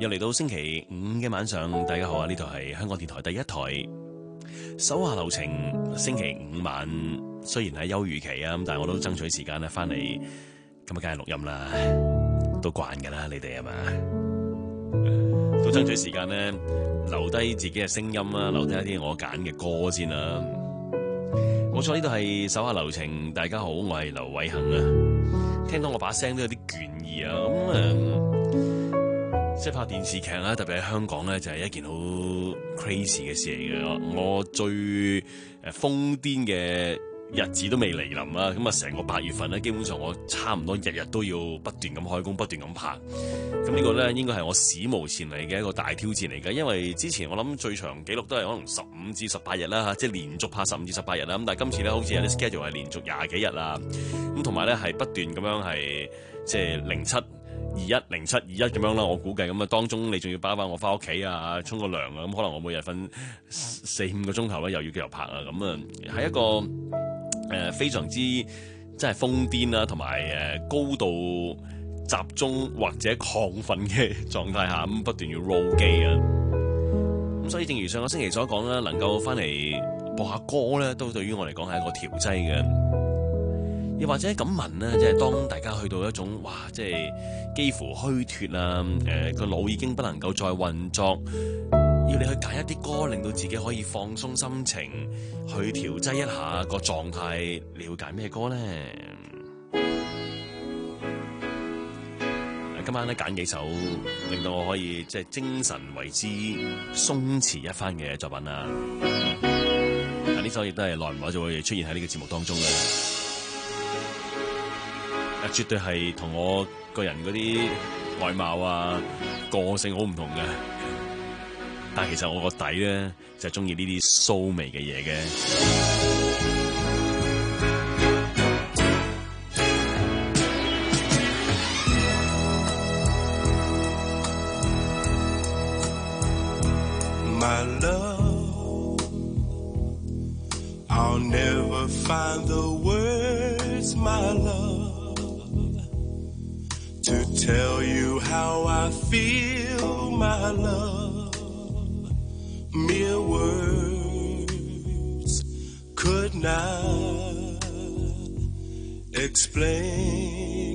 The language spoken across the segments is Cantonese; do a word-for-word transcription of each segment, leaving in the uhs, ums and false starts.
嚟到星期五嘅晚上，大家好啊！呢度係香港電台第一台手下留情。星期五晚雖然係休漁期啊，咁但係我都爭取時間咧翻嚟，咁啊梗係錄音啦，都慣噶啦，你哋係嘛？都爭取時間咧留低自己嘅聲音啦，留低一啲我揀嘅歌先啦。冇錯，呢度係手下留情。大家好，我係劉偉恒啊。聽到我把聲都有啲倦意啊，咁誒。即係拍電視劇啦，特別喺香港咧，就係一件好 crazy 嘅事嚟嘅。我最誒瘋癲嘅日子都未嚟臨啦，咁啊成個八月份咧，基本上我差唔多日日都要不斷咁開工，不斷咁拍。咁呢個咧應該係我史無前例嘅一個大挑戰嚟嘅，因為之前我諗最長紀錄都係可能十五至十八日啦嚇，即係連續拍十五至十八日啦。咁但係今次咧好似有啲 schedule 係連續廿幾日啦，咁同埋咧係不斷咁樣係即係零七。二一零七二一咁樣啦，我估計咁啊，當中你仲要包翻我翻屋企啊，沖個涼啊，咁可能我每日瞓四五個鐘頭咧，又要繼續拍啊，咁啊係一個誒、呃、非常之真係瘋癲啦，同埋誒高度集中或者亢奮嘅狀態下，咁不斷要 roll 機啊，咁所以正如上個星期所講啦，能夠翻嚟播下歌咧，都對於我嚟講係一個調劑嘅。又或者咁問咧，即係當大家去到一種哇，即係幾乎虛脫啊，誒個腦已經不能夠再運作，要你去揀一啲歌，令到自己可以放鬆心情，去調劑一下個狀態，你會揀咩歌咧？今晚咧揀幾首令到我可以即係精神為之鬆弛一番嘅作品啦。但呢首亦都係耐唔耐就會出現喺呢個節目當中嘅。啊，絕對係同我個人嗰啲外貌啊、個性好唔同嘅，但係其實我個底咧就係中意呢啲騷味嘅嘢嘅。 My love, I'll never find the words, my love.To tell you how I feel, my love, mere words could not explain.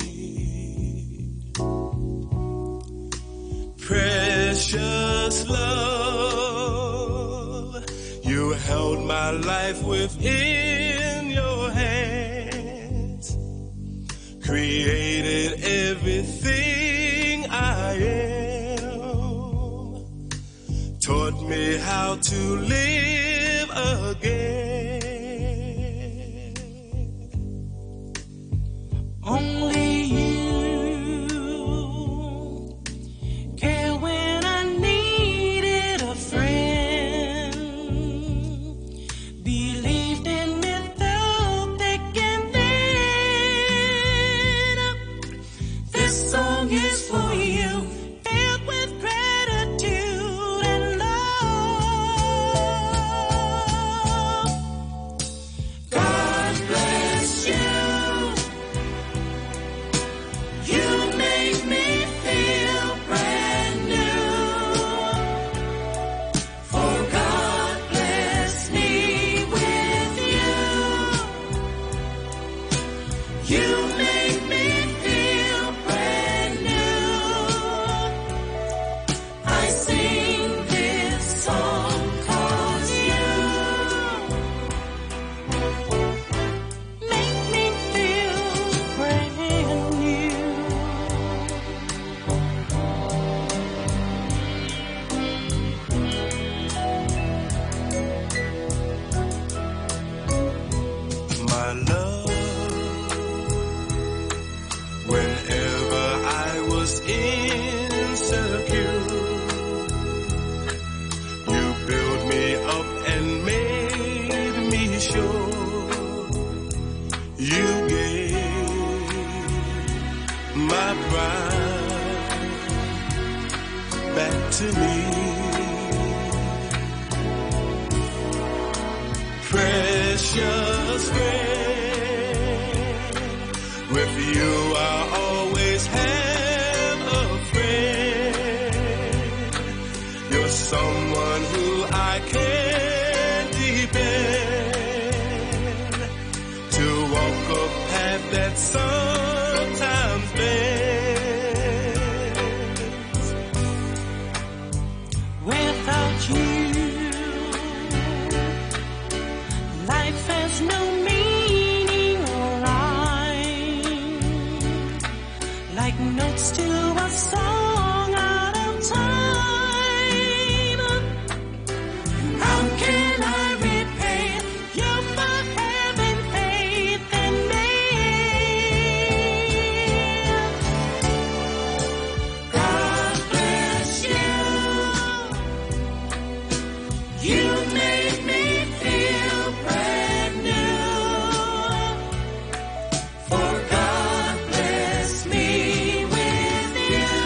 Precious love, you held my life within your hands, created everything I am, taught me how to live again. Only you care when I needed a friend, believed in me though thick and thin.This song is for you, filled with gratitude and love. You're someone who I can depend to walk a path that sometimes bends. Without you, life has no meaning or rhyme, like notes to a song out of time. How can I repay you for having faith in me? God bless you. You made me feel brand new. For God bless me with you.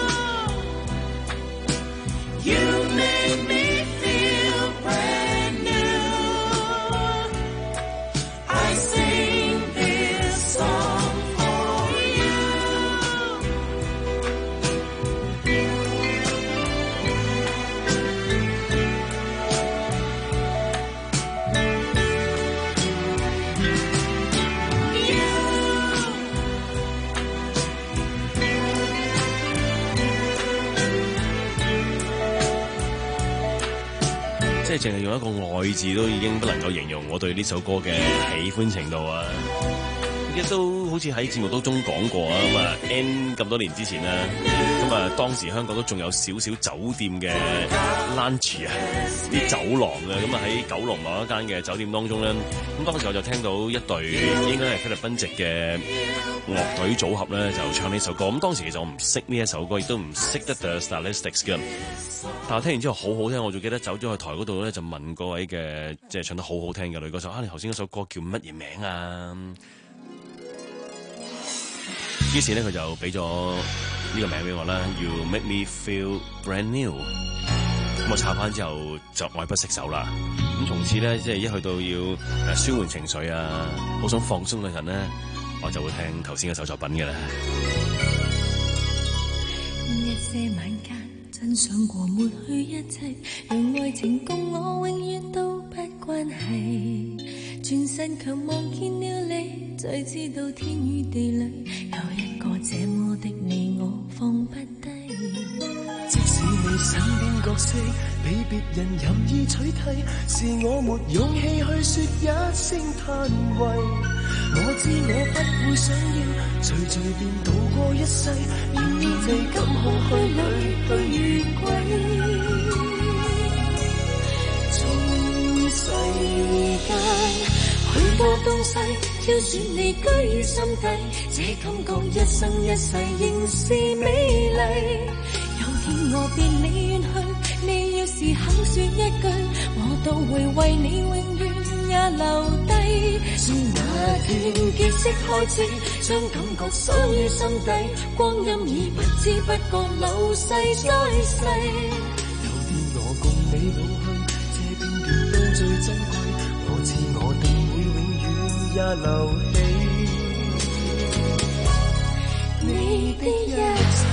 You made me feel brand new. I sing this song for you. 即係淨係用一個愛字都已經不能夠形容我對呢首歌嘅喜歡程度啊！亦都好似喺節目當中講過啊，咁啊 N 咁多年之前啦，咁啊當時香港都仲有少少酒店嘅 lunch 啊，啲酒廊啊，咁啊喺九龍某一間嘅酒店當中咧，咁當時我就聽到一隊應該係菲律賓籍嘅樂隊組合咧，就唱呢首歌。咁當時其實我唔識呢一首歌，亦都唔識得 The Stylistics 嘅。但係聽完之後好好聽，我仲記得走咗去台嗰度咧，就問嗰位嘅即係唱得好好聽嘅女歌手啊，你頭先嗰首歌叫乜嘢名啊？於是咧佢就俾咗呢個名俾我啦 ，You Make Me Feel Brand New。咁我插翻之後就愛不釋手啦。咁從此咧，即係一去到要誒舒緩情緒啊，好想放鬆嘅人咧，我就會聽頭先嗰首作品嘅啦。 一些晚間真想過抹去一切，讓愛情共我永遠都不關係。轉身卻望見了你，才知道天與地裏有一個這麼的你，我放不低。 即使你身邊角色被別人任意取替，是我沒勇氣去說一聲嘆謂。我知我不會想要隨隨便度過一世，然而就咁空虛裏去越軌。從世間許多東西挑選你居於心底，這感覺一生一世仍是美麗。有天我變你遠去，你要是肯說一句，我都會為你永遠也留低。從那天結識開始，將感覺鎖於心底，光陰已不知不覺流逝再逝。有天我共你老去，這片段都最珍貴，我知我定會永遠也留起你的一切。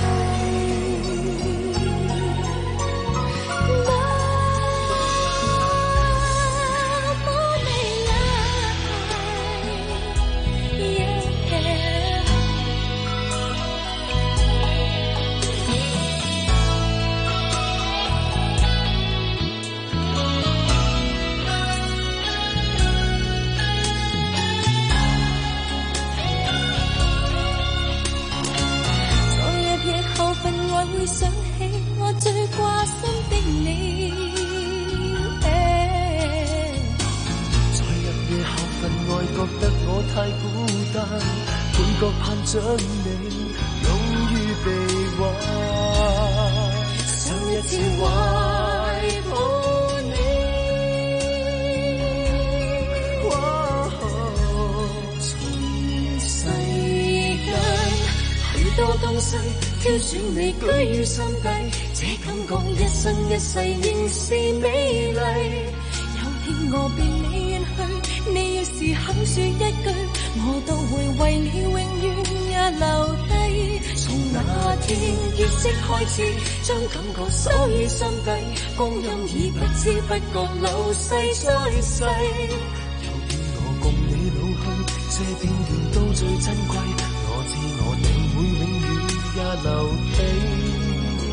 會想起我最掛心的你，在入夜後分愛，覺得我太孤單，每覺盼着你終於被挽，想一次懷抱你。哇從世間許多東西挑選你居於心底，這感覺一生一世仍是美麗。有天我變你遠去，你要是肯說一句，我都會為你永遠也也留低。從那天結識開始，將感覺收於心底，光陰已不知不覺流逝再逝。 有天我共你老去，這片段都最珍貴，我知我定會永遠也留低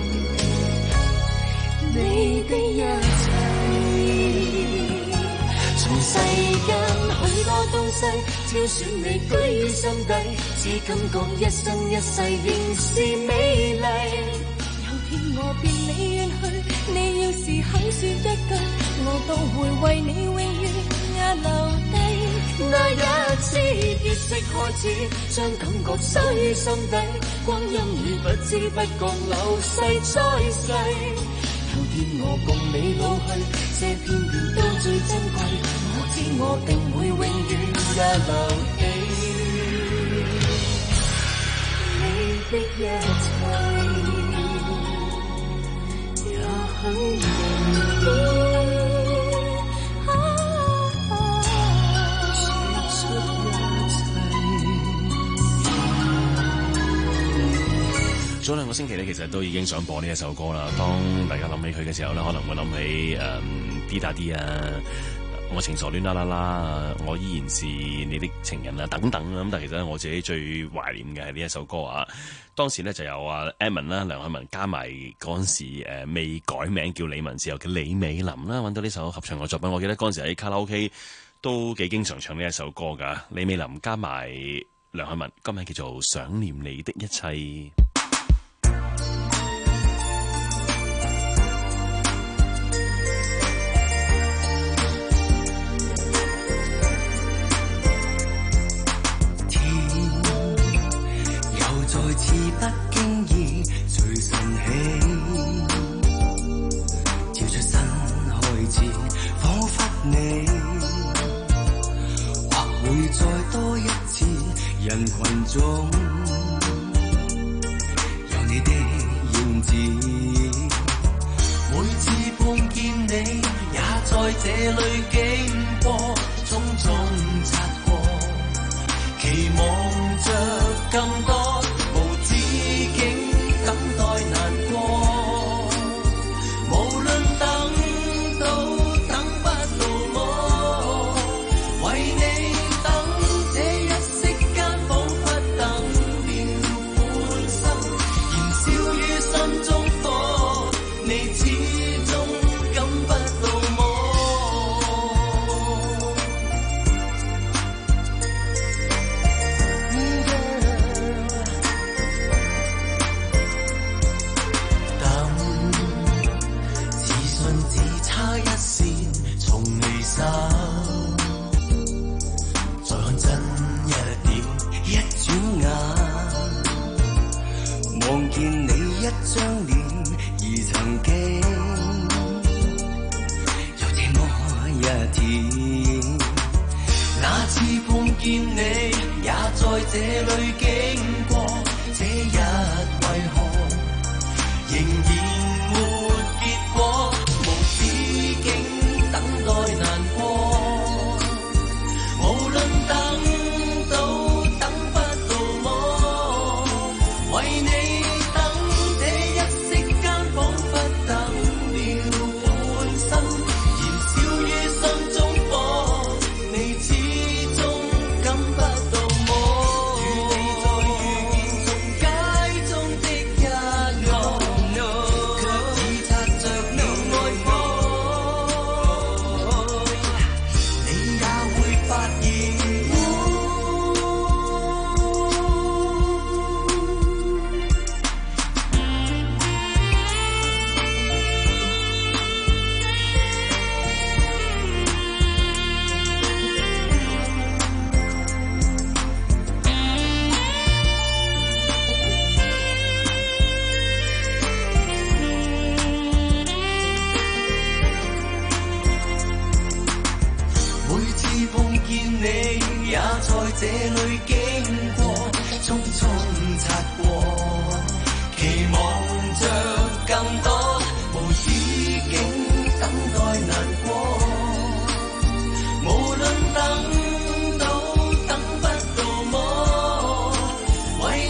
你的一切。從世間許多東西挑選你居於心底，只感覺一生一世仍是美麗。有天我變你遠去，你要是肯說一句，我都會為你永遠也留低。那一次結識開始，將感覺收於心底，光陰已不知不覺流逝再逝。有天我共你老去，這片段都最珍貴，我知我定會永遠也留起你的一切，也很容易早兩個星期咧，其實都已經想播呢一首歌啦。當大家諗起佢嘅時候咧，可能會諗起誒滴答滴啊，我情傻亂啦啦啦，我依然是你的情人啊等等啦。咁但係其實我自己最懷念嘅係呢一首歌啊。當時咧就有啊 Edmond 啦、梁凱文加埋嗰陣時誒未改名叫李文，時候叫李美琳啦，揾到呢首合唱嘅作品。我記得嗰陣時喺卡拉 OK 都幾經常唱呢一首歌㗎。李美琳加埋梁凱文，歌名叫做《想念你的一切》。 似不經意隨晨起，照出新開始，彷彿你或會再多一次人群中有你的影子。每次碰見你，也在這裏經過，種種擦過，期望着更多。等待難過，無論等到等不到我，為你等這一息間，彷彿等了半生，燃燒於心中火，你始終感不到我。再看真一點，一轉眼望見你一張臉，而曾經有這麼一天。那次碰見你，也在這裏經過，這日為何仍然沒結果？無止境等待難過。這裏經過，匆匆擦過，期望着更多，無止境等待難過。無論等到等不到我，為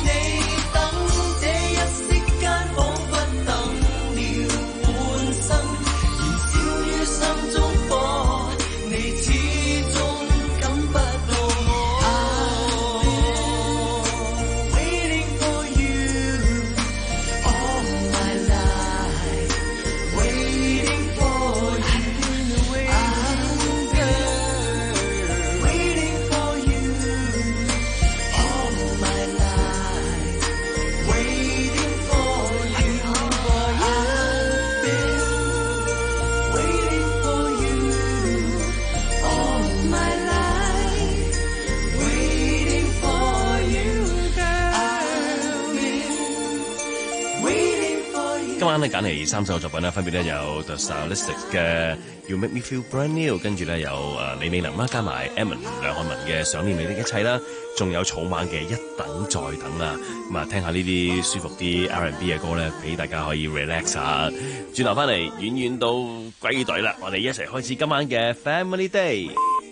咧揀嚟三首作品咧，分別咧有 The Stylistics 嘅 You Make Me Feel Brand New， 跟住咧有誒李美琳啦，加埋 Edmond 梁漢文嘅想念你的一切啦，仲有草蜢嘅一等再等啊。咁啊，聽下呢啲舒服啲 R and B 嘅歌咧，俾大家可以 relax 下。轉頭翻嚟，遠遠到歸隊啦，我哋一齊開始今晚嘅 Family Day。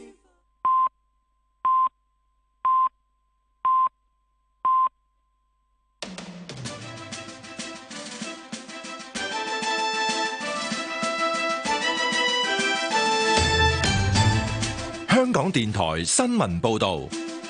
香港電台新聞報道，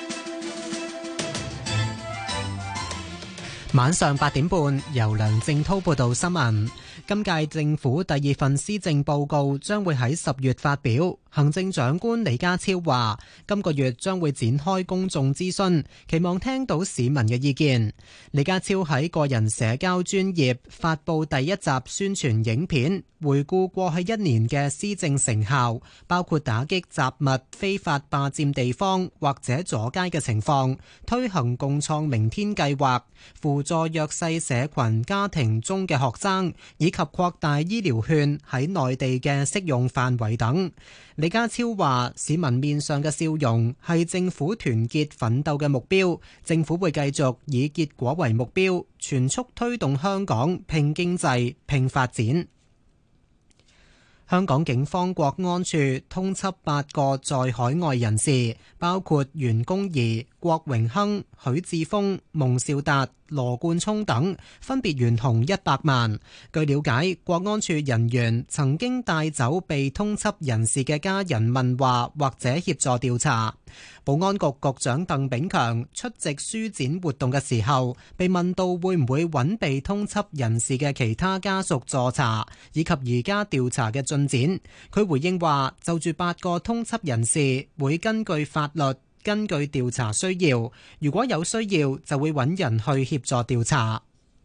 晚上八點半，由梁正滔報道新聞。今屆政府第二份施政報告將會喺十月發表。行政長官李家超話，今個月將會展開公眾諮詢，期望聽到市民嘅意見。李家超喺個人社交專頁發布第一集宣傳影片，回顧過去一年嘅施政成效，包括打擊雜物、非法霸佔地方或者阻街嘅情況，推行共創明天計劃，輔助弱勢社群家庭中嘅學生，以及擴大醫療券喺內地嘅適用範圍等。李家超話，市民面上嘅笑容係政府團結奮鬥嘅目標，政府會繼續以結果為目標，全速推動香港拼經濟、拼發展。香港警方國安處通緝八個在海外人士，包括袁弓夷、郭榮鏗、許智峰、蒙兆達、羅冠聰等，分別懸紅一百萬。據了解，國安處人員曾經帶走被通緝人士嘅家人問話或者協助調查。保安局局長鄧炳強出席書展活動嘅時候，被問到會唔會揾被通緝人士嘅其他家屬助查，以及而家調查嘅進展。佢回應話，就住八個通緝人士，會根據法律、根據調查需要，如果有需要，就會揾人去協助調查。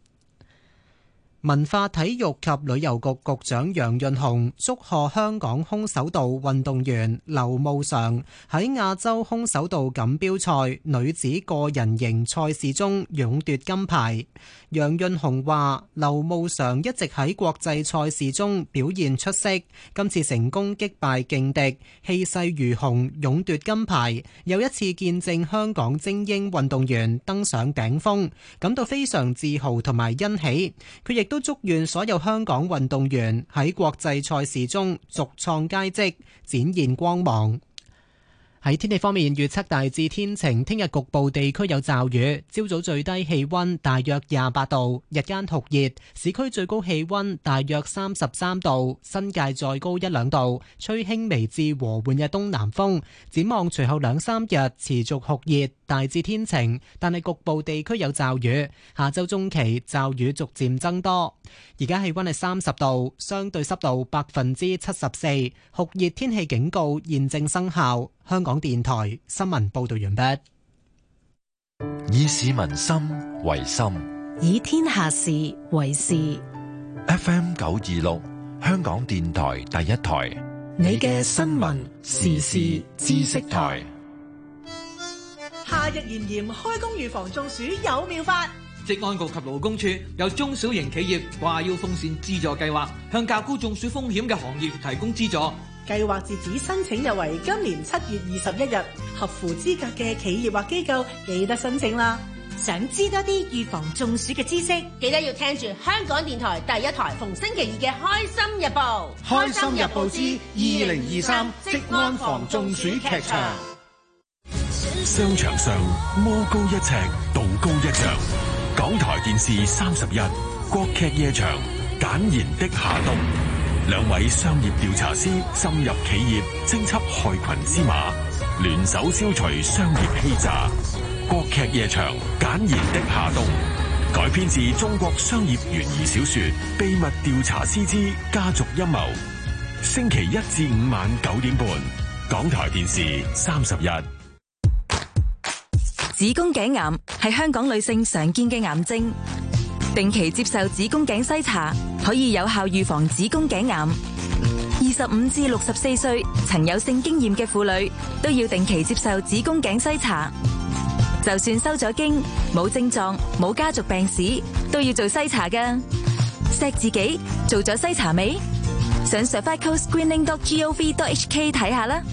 文化體育及旅遊局局長楊潤雄祝賀香港空手道運動員劉慕裳喺亞洲空手道錦標賽女子個人型賽事中勇奪金牌。楊潤雄話，劉慕裳一直喺國際賽事中表現出色，今次成功擊敗勁敵，氣勢如虹，勇奪金牌，又一次見證香港精英運動員登上頂峰，感到非常自豪同埋欣喜。佢亦都祝願所有香港運動員喺國際賽事中續創佳績，展現光芒。喺天氣方面，預測大致天晴，聽日局部地區有驟雨，朝早最低氣溫大約廿八度，日間酷熱，市區最高氣溫大約三十三度，新界再高一兩度，吹輕微至和緩嘅東南風。展望隨後兩三日持續酷熱，大致天晴，但係局部地區有驟雨，下周中期驟雨逐漸增多。而家氣溫係三十度，相對濕度百分之七十四，酷熱天氣警告現正生效。香港電台新聞報道完畢。 以市民心為心， 以天下事為事。 F M 九二六，香港電台第一台， 你嘅新聞時事知識台。 夏日炎炎，開工預防中暑有妙法。 職安局及勞工處有中小型企業掛腰風扇資助計劃，向較高中暑風險嘅行業提供資助。 計劃截止申請日為今年七月二十一日，合乎資格嘅企業或機構記得申請啦。 想知多啲預防中暑嘅知識，記得要聽住香港電台第一台逢星期二嘅《開心日報》。 開心日報之二零二三職安防中暑劇場。 商場上魔高一尺，道高一丈。港台電視三十一，國劇夜場，簡言的夏冬。兩位商業調查師深入企業，偵緝害群之馬，聯手消除商業欺詐。國劇夜場，簡言的夏冬，改編自中國商業懸疑小說《秘密調查師之家族陰謀》。星期一至五晚九點半，港台電視三十一。 子宮頸癌係香港女性常見嘅癌症，定期接受子宮頸篩查可以有效預防子宮頸癌。二十五至六十四歲曾有性經驗嘅婦女都要定期接受子宮頸篩查。就算收咗經、冇症狀、冇家族病史，都要做篩查㗎。 錫自己做咗篩查未？上 cervical screening dot gov dot hk 睇下啦。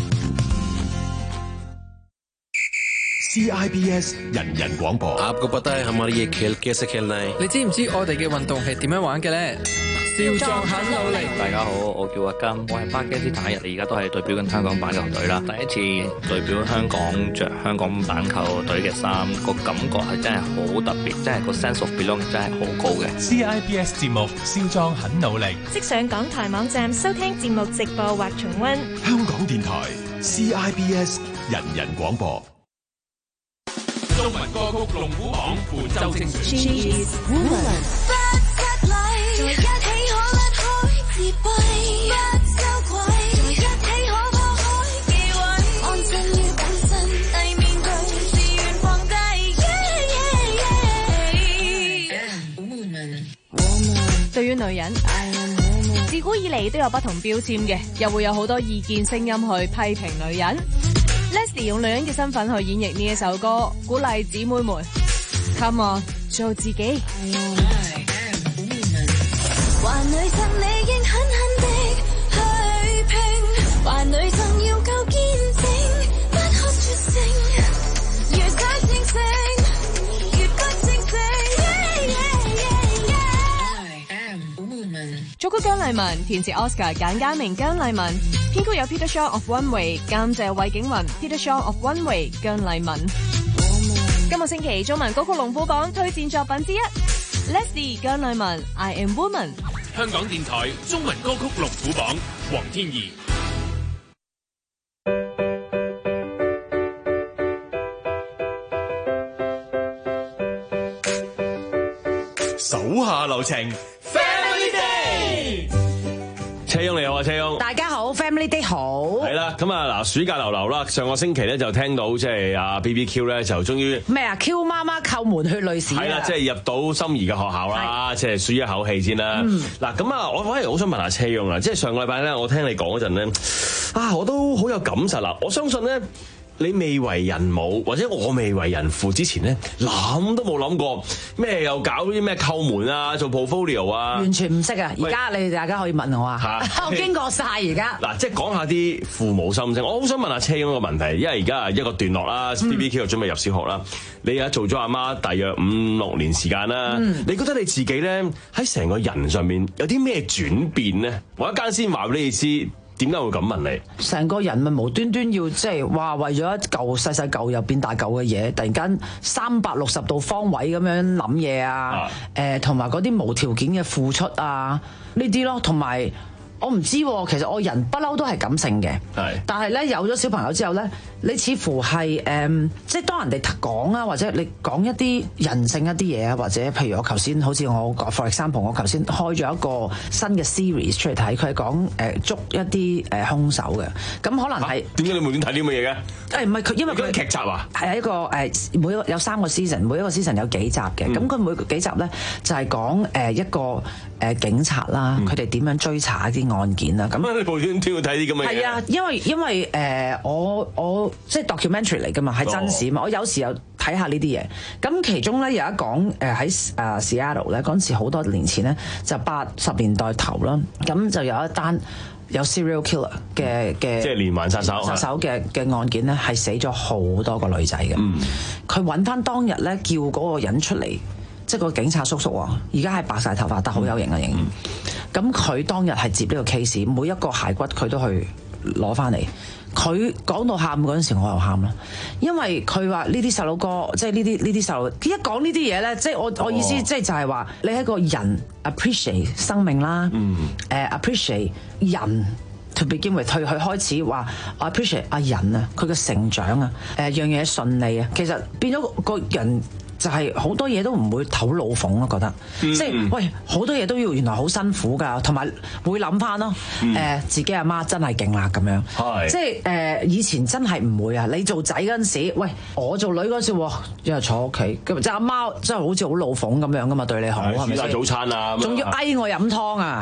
C I B S 人人廣播。 आपको पता है हमारी ये खेल कैसे खेलना है？ 你知唔知我哋嘅運動係點樣玩嘅咧？少壯很努力。 大家好，我叫阿金，我係巴基斯坦人，而家都係代表緊香港板球隊啦。第一次代表香港着香港板球隊嘅衫，個感覺係真係好特別，真係個 sense of belonging 真係好高嘅。 C I B S 節目少壯很努力， 即上港台網站收聽節目直播或重溫。 香港電台 C I B S 人人廣播。 中文歌曲龍虎榜本周精選。 She is woman。在一起可甩開自閉，不羞愧。在一起可破開忌諱，安靜於本身，遞面具，自願放低。 對於女人，自古以嚟都有不同標籤嘅，又會有好多意見聲音去批評女人。Leslie 用女人嘅身份去演繹呢一首歌，鼓勵姊妹們 ，Come on， 做自己。 還女生你應狠狠的去拼，還女生要夠堅正，不可絕勝，越想清醒，越不清醒。 作曲姜麗文，填詞 Oscar 簡嘉明姜麗文，編曲有 Peter Shaw of One Way， 監製韋景雲 Peter Shaw of One Way 姜麗文。今個星期中文歌曲龍虎榜推薦作品之一 ，Leslie 姜麗文 I Am Woman。 香港電台中文歌曲龍虎榜，黃天怡。 手下留情 ，Family Day。車翁你好啊，車翁。 大家好 ，Family Day 好。 係啦，咁啊嗱，暑假流流啦，上個星期咧就聽到即係阿 B B Q 咧就終於咩啊 ？Q 媽媽叩門血淚史。 係啦，即係入到心儀嘅學校啦，即係舒一口氣先啦。嗱咁啊，我反而好想問下車翁啦，即係上個禮拜咧，我聽你講嗰陣咧，啊，我都好有感受啦。我相信咧。你未為人母或者我未為人父之前咧，諗都冇諗過咩又搞啲咩叩門啊，做 portfolio 啊， 完全唔識啊！而家你哋大家可以問我啊，我經過晒而家。 嗱，即係講下啲父母心聲。我好想問下車翁個問題，因為而家係一個段落啦 ，B B Q 又準備入小學啦。你而家做咗阿媽大約五六年時間啦，嗯、你覺得你自己咧喺成個人上面有啲咩轉變咧？我一間先話俾你知。點解會咁問你？ 成個人咪無端端要即係話為咗一嚿細細嚿又變大嚿嘅嘢，突然間三百六十度方位咁樣諗嘢啊！誒，同埋嗰啲無條件嘅付出啊，呢啲咯，同埋我唔知，其實我人不嬲都係感性嘅，係。但係咧有咗小朋友之後咧，你似乎係誒、嗯，即係當人哋講啊，或者你講一啲人性一啲嘢啊，或者譬如我頭先好似我 for example，我頭先開咗一個新嘅 series 出嚟睇，佢係講誒捉一啲誒兇手嘅，咁可能係點解你無端睇啲咁嘅嘢嘅？誒唔係佢，因為佢劇集啊， 係一個誒每一個有三個 season，每一個 season 有幾集嘅，咁佢、嗯、每幾集咧就係講誒一個誒警察啦，佢哋點樣追查一啲案件啦。咁你無端端要睇啲咁嘅嘢？ 係啊，因為因為誒、呃、我我即係 documentary 嚟㗎嘛，係真事嘛。Oh. 我有時又睇下呢啲嘢。咁其中咧有一講誒喺誒 Seattle 咧嗰陣時好多年前咧，就八十年代頭啦。咁就有一單有 serial killer 嘅嘅， 即係連環殺手殺手嘅嘅案件咧，係死咗好多個女仔嘅。佢揾翻當日咧，叫嗰個人出嚟。即係個警察叔叔喎，而家係白晒頭髮，但好有型嘅型。咁佢、嗯、當日係接呢個 case，每一個骸骨佢都去攞翻嚟。佢講到喊嗰陣時，我又喊啦，因為佢話呢啲細路哥，即係呢啲呢啲細路，佢一講呢啲嘢咧，即係我我意思，即係就係話你係一個人 appreciate 生命啦，誒、嗯 uh, appreciate 人 to begin with， 去去開始話 appreciate 阿人啊，佢嘅成長啊，誒樣嘢順利啊，其實變咗個人。就係好多嘢都唔會頭腦諷咯，覺得、嗯、即係喂好多嘢都要原來好辛苦㗎，同埋會諗翻咯，誒、嗯呃、自己阿媽真係勁啦咁樣，是即係誒、呃、以前真係唔會啊！你做仔嗰陣時，喂我做女嗰陣時，一日坐屋企，咁即係阿媽真係好似好老諷咁樣㗎嘛，對你好係咪先？ 煮晒早餐啊， 仲要嗌我飲湯啊！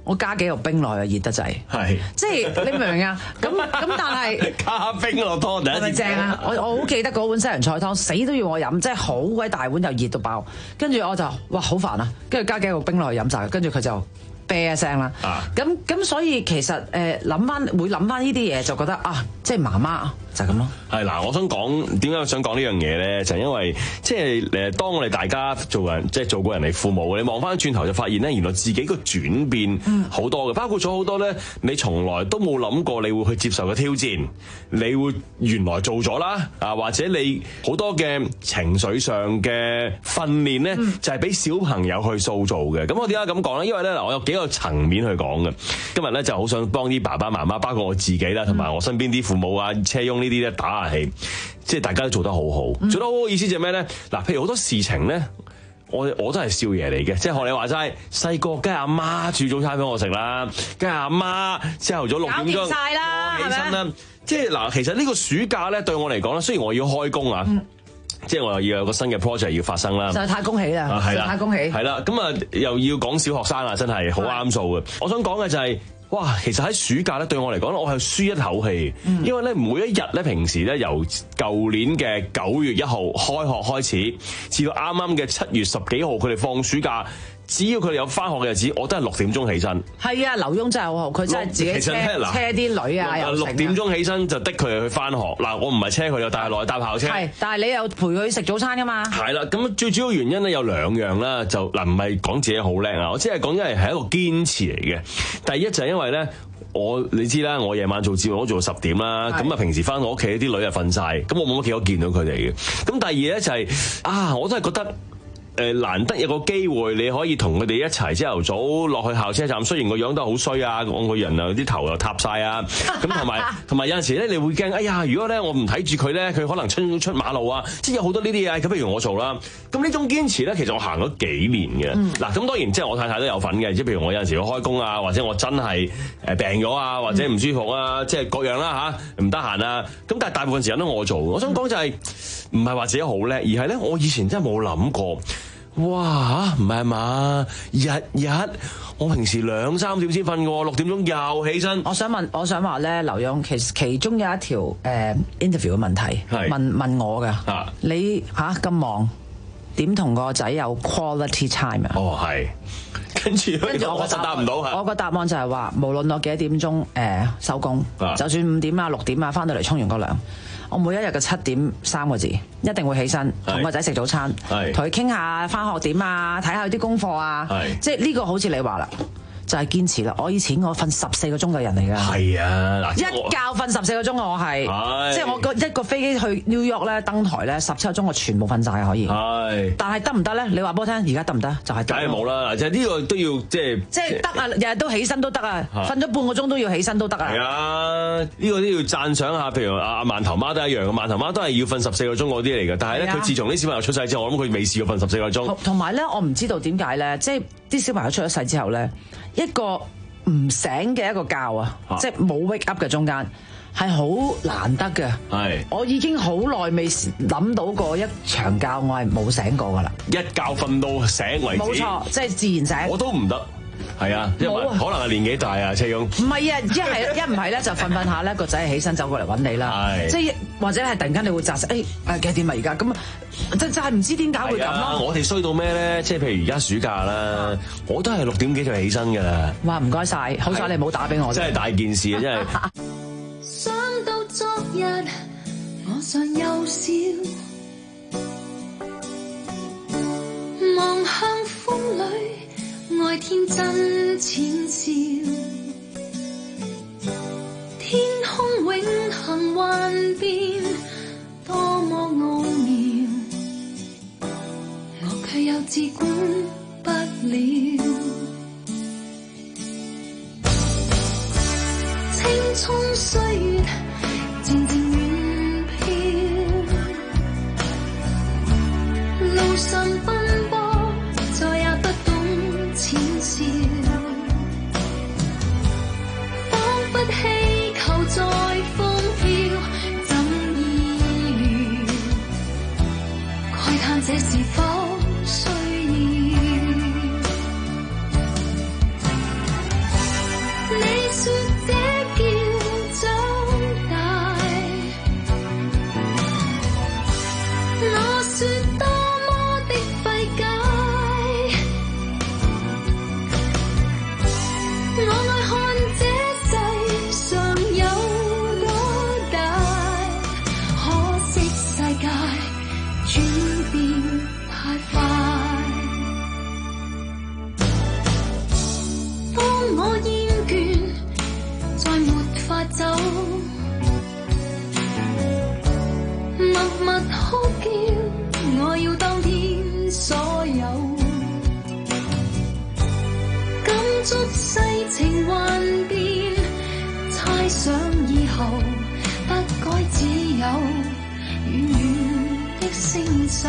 我加幾個冰落去熱得滯， 係即係你明唔明啊？咁咁但係加冰落湯第一次係咪正啊？我我好記得嗰碗西洋菜湯，死都要我飲，即係好鬼大碗又熱到爆，跟住我就哇好煩啊！跟住加幾個冰落去飲晒，跟住佢就啤一聲啦。咁咁所以其實誒諗翻會諗翻呢啲嘢，就覺得啊，即係媽媽就係咁咯。 係嗱，我想講點解我想講呢樣嘢咧，就係、因為即係誒，當我哋大家做人即係做過人哋父母，你望翻轉頭就發現咧，原來自己個轉變好多嘅，包括咗好多咧，你從來都冇諗過你會去接受嘅挑戰，你會原來做咗啦啊，或者你好多嘅情緒上嘅訓練咧，就係俾小朋友去塑造嘅。咁我點解咁講咧？因為咧嗱，我有幾個層面去講嘅。今日咧就好想幫啲爸爸媽媽，包括我自己啦，同埋我身邊啲父母啊、車翁呢啲咧打下氣。即係大家都做得好好，做得好好意思就係咩咧？嗱，譬如好多事情咧，我我都係少爺嚟嘅，即係學你話齋，細個梗係阿媽煮早餐俾我食啦，梗係阿媽朝頭早六點鐘搞掂晒啦， 起身啦。即係嗱，其實呢個暑假咧對我嚟講咧，雖然我要開工啊。嗯即係我又要有個新嘅 project 要發生啦， 實在太恭喜啦！實在太恭喜， 係啦，咁啊又要講小學生啊，真係好啱數嘅。我想講嘅就係、是，哇，其實喺暑假咧對我嚟講，我係舒一口氣，嗯、因為咧每一日咧平時咧由舊年嘅九月一號開學開始，至到啱啱嘅七月十幾號佢哋放暑假。只要佢哋有翻學嘅日子，我都係六點鐘起身。係啊，劉墉真係好好，佢真係自己車車啲女啊，又六點鐘起身就的佢哋去翻學。嗱，我唔係車佢，又帶落去搭校車。 係，但係你又陪佢食早餐噶嘛？ 係啦，咁最主要原因咧有兩樣啦，就嗱唔係講自己好叻啊，我只係講因為係一個堅持嚟嘅。第一就係因為咧，我你知啦，我夜晚做節目都做到十點啦，咁啊平時翻到屋企啲女啊瞓晒，咁我冇乜幾多見到佢哋嘅。咁第二咧就係、是、啊，我都係覺得。誒難得有個機會，你可以同佢哋一齊朝頭早落去校車站。雖然個樣都好衰啊，我個人啊啲頭又塌晒啊，咁同埋同埋有陣時咧，你會驚，哎呀！如果咧我唔睇住佢咧，佢可能出出馬路啊，即係有好多呢啲嘢。咁不如我做啦。咁呢種堅持咧，其實我行咗幾年嘅。嗱、嗯，咁當然即係我太太都有份嘅。即係譬如我有陣時要開工啊，或者我真係誒病咗啊，或者唔舒服啊，嗯、即係各樣啦吓，唔得閒啊。咁但係大部分時間都我做。我想講就係唔係話自己好叻，而係咧我以前真係冇諗過。哇，唔係嘛？日日我平時兩三點先瞓嘅喎，六點鐘又起身。 我想問，我想話咧，劉墉其實其中有一條誒、呃、interview 嘅問題，問問我嘅、啊，你吓咁、啊、忙，點同個仔有 quality time 啊？ 哦，係。跟住跟住我實答唔到。 我個答案就係話，無論我幾多點鐘誒收工，就算五點啊六點啊，翻到嚟沖完個涼。我每一日嘅七點三個字，一定會起身同個仔食早餐，同佢傾下翻學點啊，睇下佢啲功課啊，即係呢個好似你話啦，就係堅持啦。我以前我瞓十四個鐘嘅人嚟㗎，係啊， 一覺瞓十四個鐘我係，即係我個一個飛機去 New York 咧登台咧十七個鐘我全部瞓晒可以，係，但係得唔得咧？你話俾我聽，而家得唔得？就係梗係冇啦，就係呢個都要即係即係得啊！日日都起身都得啊，瞓咗半個鐘都要起身都得啊！ 係啊，呢個都要讚賞下。譬如阿饅頭媽都一樣嘅，饅頭媽都係要瞓十四個鐘嗰啲嚟嘅。但係咧，佢自從啲小朋友出世之後，我諗佢未試過瞓十四個鐘。 同埋咧，我唔知道點解咧，即係啲小朋友出咗世之後咧，一個唔醒嘅一個覺啊，即係冇 wake up 嘅中間。係好難得嘅，係我已經好耐未諗到過一場覺我係冇醒過噶啦， 一覺瞓到醒為止， 冇錯，即係自然醒。 我都唔得，係啊，因為可能係年紀大啊，車翁。 唔係啊，一係一唔係咧就瞓瞓下咧個仔起身走過嚟揾你啦，即係或者係突然間你會扎實，誒誒幾點啊而家咁，就就係唔知點解會咁咯。 我哋衰到咩咧？即係譬如而家暑假啦，我都係六點幾就起身噶啦。 哇，唔該晒，好彩你冇打俾我。 真係大件事啊，真係。 想到昨日，我尚幼小，望向風裏，愛天真淺笑，天空永恆幻變，多麼奧妙，我卻又自管不了。青蔥歲月漸漸遠飄，路上奔波，再也不懂淺笑，彷彿氣球在風飄，怎意料？慨嘆這是否需要？ 說這叫長大，我說多麼的費解，我愛看這世上有多大，可惜世界轉變太快。當我厭倦，再沒法走，默默哭叫，我要當天所有，感觸世情幻變，猜想以後不該只有遠遠的星宿。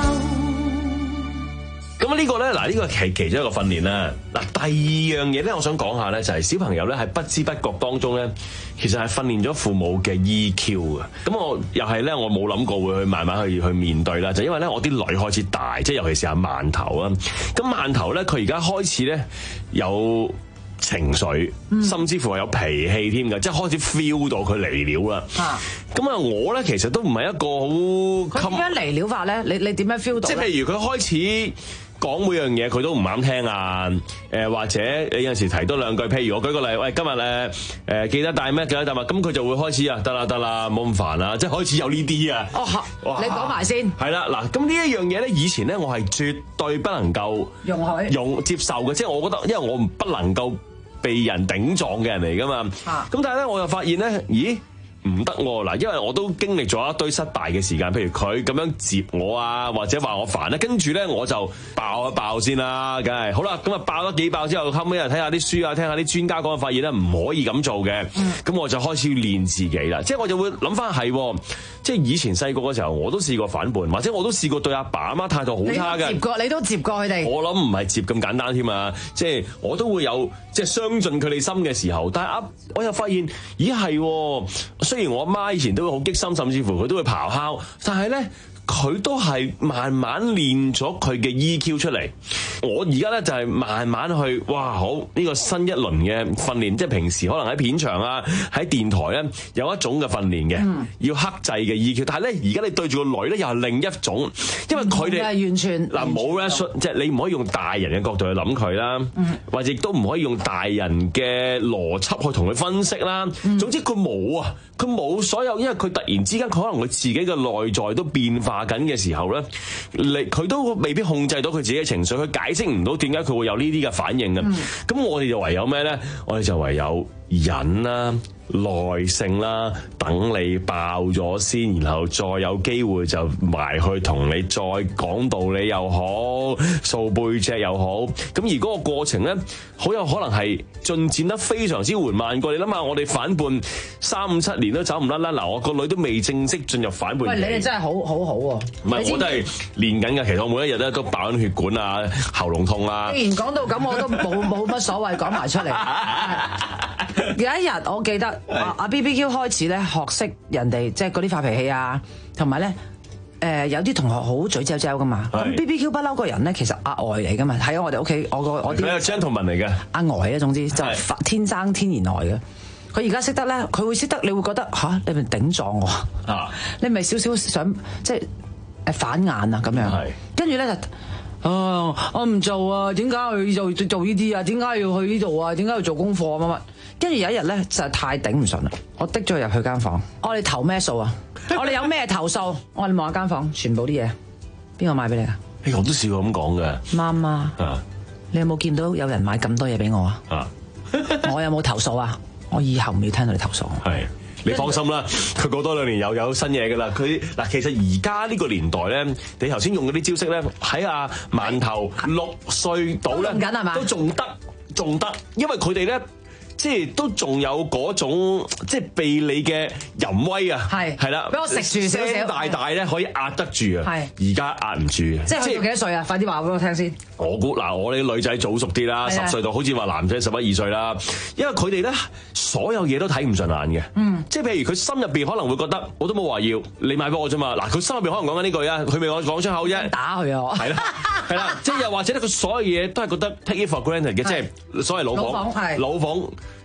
咁呢個咧，嗱呢個係其中一個訓練啦。嗱，第二樣嘢咧，我想講下咧，就係小朋友咧喺不知不覺當中咧，其實係訓練咗父母嘅 E Q 嘅。咁我又係咧，我冇諗過會去慢慢去去面對啦。就因為咧，我啲女開始大，即係尤其是阿饅頭啊。咁饅頭咧，佢而家開始咧有情緒，甚至乎係有脾氣添㗎，即係開始 feel 到佢嚟了啦。咁啊，我咧其實都唔係一個好， 佢點樣嚟了法咧？你你點樣 feel 到？ 即係譬如佢開始講每樣嘢佢都唔啱聽啊！誒或者你有陣時提多兩句，譬如我舉個例，喂今日咧誒記得帶咩記得帶物，咁佢就會開始啊，得啦得啦，冇咁煩啦，即係開始有呢啲啊！ 哦，你講埋先。 係啦，嗱，咁呢一樣嘢咧，以前咧我係絕對不能夠容許、 用接受嘅，即係我覺得，因為我不能夠被人頂撞嘅人嚟噶嘛。 啊！ 咁但係咧，我又發現咧，咦？唔得喎，嗱，因為我都經歷咗一堆失敗嘅時間，譬如佢咁樣接我啊，或者話我煩咧，跟住咧我就爆一爆先啦，梗係好啦，咁啊爆咗幾爆之後，後尾又睇下啲書啊，聽下啲專家講嘅，發現咧唔可以咁做嘅，咁、嗯、我就開始要練自己啦，即係我就會諗翻係，即係以前細個嘅時候，我都試過反叛，或者我都試過對阿爸阿媽態度好差嘅， 接過你都接過佢哋，我諗唔係接咁簡單添啊，即係我都會有即係傷盡佢哋心嘅時候，但係啊，我又發現，咦係。雖然我阿媽以前都會好激心，甚至乎佢都會咆哮，但係咧佢都係慢慢練咗佢嘅 E Q 出嚟。我而家咧就係慢慢去，哇好呢、呢個新一輪嘅訓練，即係平時可能喺片場啊、喺電台咧有一種嘅訓練嘅，嗯、要克制嘅 E Q。但係咧而家你對住個女咧又係另一種，因為佢哋係完全嗱冇咧，即係你唔可以用大人嘅角度去諗佢啦，嗯、或者亦都唔可以用大人嘅邏輯去同佢分析啦。嗯、總之佢冇啊，佢冇所有，因為佢突然之間佢可能佢自己嘅內在都變化緊嘅時候咧，你佢都未必控制到佢自己嘅情緒，佢解釋唔到點解佢會有呢啲嘅反應嘅。咁、嗯、我哋就唯有咩咧？我哋就唯有忍啦、耐性啦，等你爆咗先，然後再有機會就埋去同你再講道理又好，掃背脊又好。咁而嗰個過程咧，好有可能係進展得非常之緩慢過。你諗下，我哋反叛三五七年都走唔甩啦。嗱，我個女都未正式進入反叛期。 喂，你哋真係好好好喎！ 唔係，我都係練緊嘅。其實我每一日咧都爆緊血管啊、喉嚨痛啊。 既然講到咁，我都冇冇乜所謂講埋出嚟。有一日我記得阿阿 B B Q 開始咧學識人哋即係嗰啲發脾氣啊，同埋咧誒有啲同學好嘴嚼嚼噶嘛。咁 B B Q 不嬲個人咧，其實阿呆嚟噶嘛，喺我哋屋企我個我啲。 佢係 gentleman 嚟嘅。阿呆啊，總之就天生天然呆嘅。佢而家識得咧，佢會識得，你會覺得吓你咪頂撞我啊？你咪少少想即係誒反眼啊咁樣。跟住咧就。啊！我唔做啊！點解去做做呢啲啊？點解要去呢度啊？點解要做功課乜乜？跟住有一日咧，就係太頂唔順啦！我滴咗佢入去間房，我哋投咩數啊？我哋有咩投訴？我哋望下間房，全部啲嘢，邊個買俾你啊？ 誒，我都試過咁講嘅。 媽媽，啊、你有冇見到有人買咁多嘢俾我啊？啊我有冇投訴啊？我以後唔要聽到你投訴。係。 你放心啦，佢過多兩年又有新嘢噶啦。佢嗱，其實而家呢個年代咧，你頭先用嗰啲招式咧，喺阿饅頭六歲到咧，都仲得，仲得，因為佢哋咧。即係都仲有嗰種即係被你嘅淫威啊，係係啦，俾我食住少少，大大咧可以壓得住啊，係而家壓唔住。即係去到幾多歲啊？快啲話俾我聽先。我估嗱，我哋女仔早熟啲啦，十歲到好似話男仔十一二歲啦，因為佢哋咧所有嘢都睇唔順眼嘅，嗯，即係譬如佢心入邊可能會覺得我都冇話要你買俾我啫嘛，嗱佢心入邊可能講緊呢句啊，佢未我講出口啫，打佢啊，係啦係啦，即係又或者咧佢所有嘢都係覺得 take it for granted 嘅，即係所謂老馮係老馮。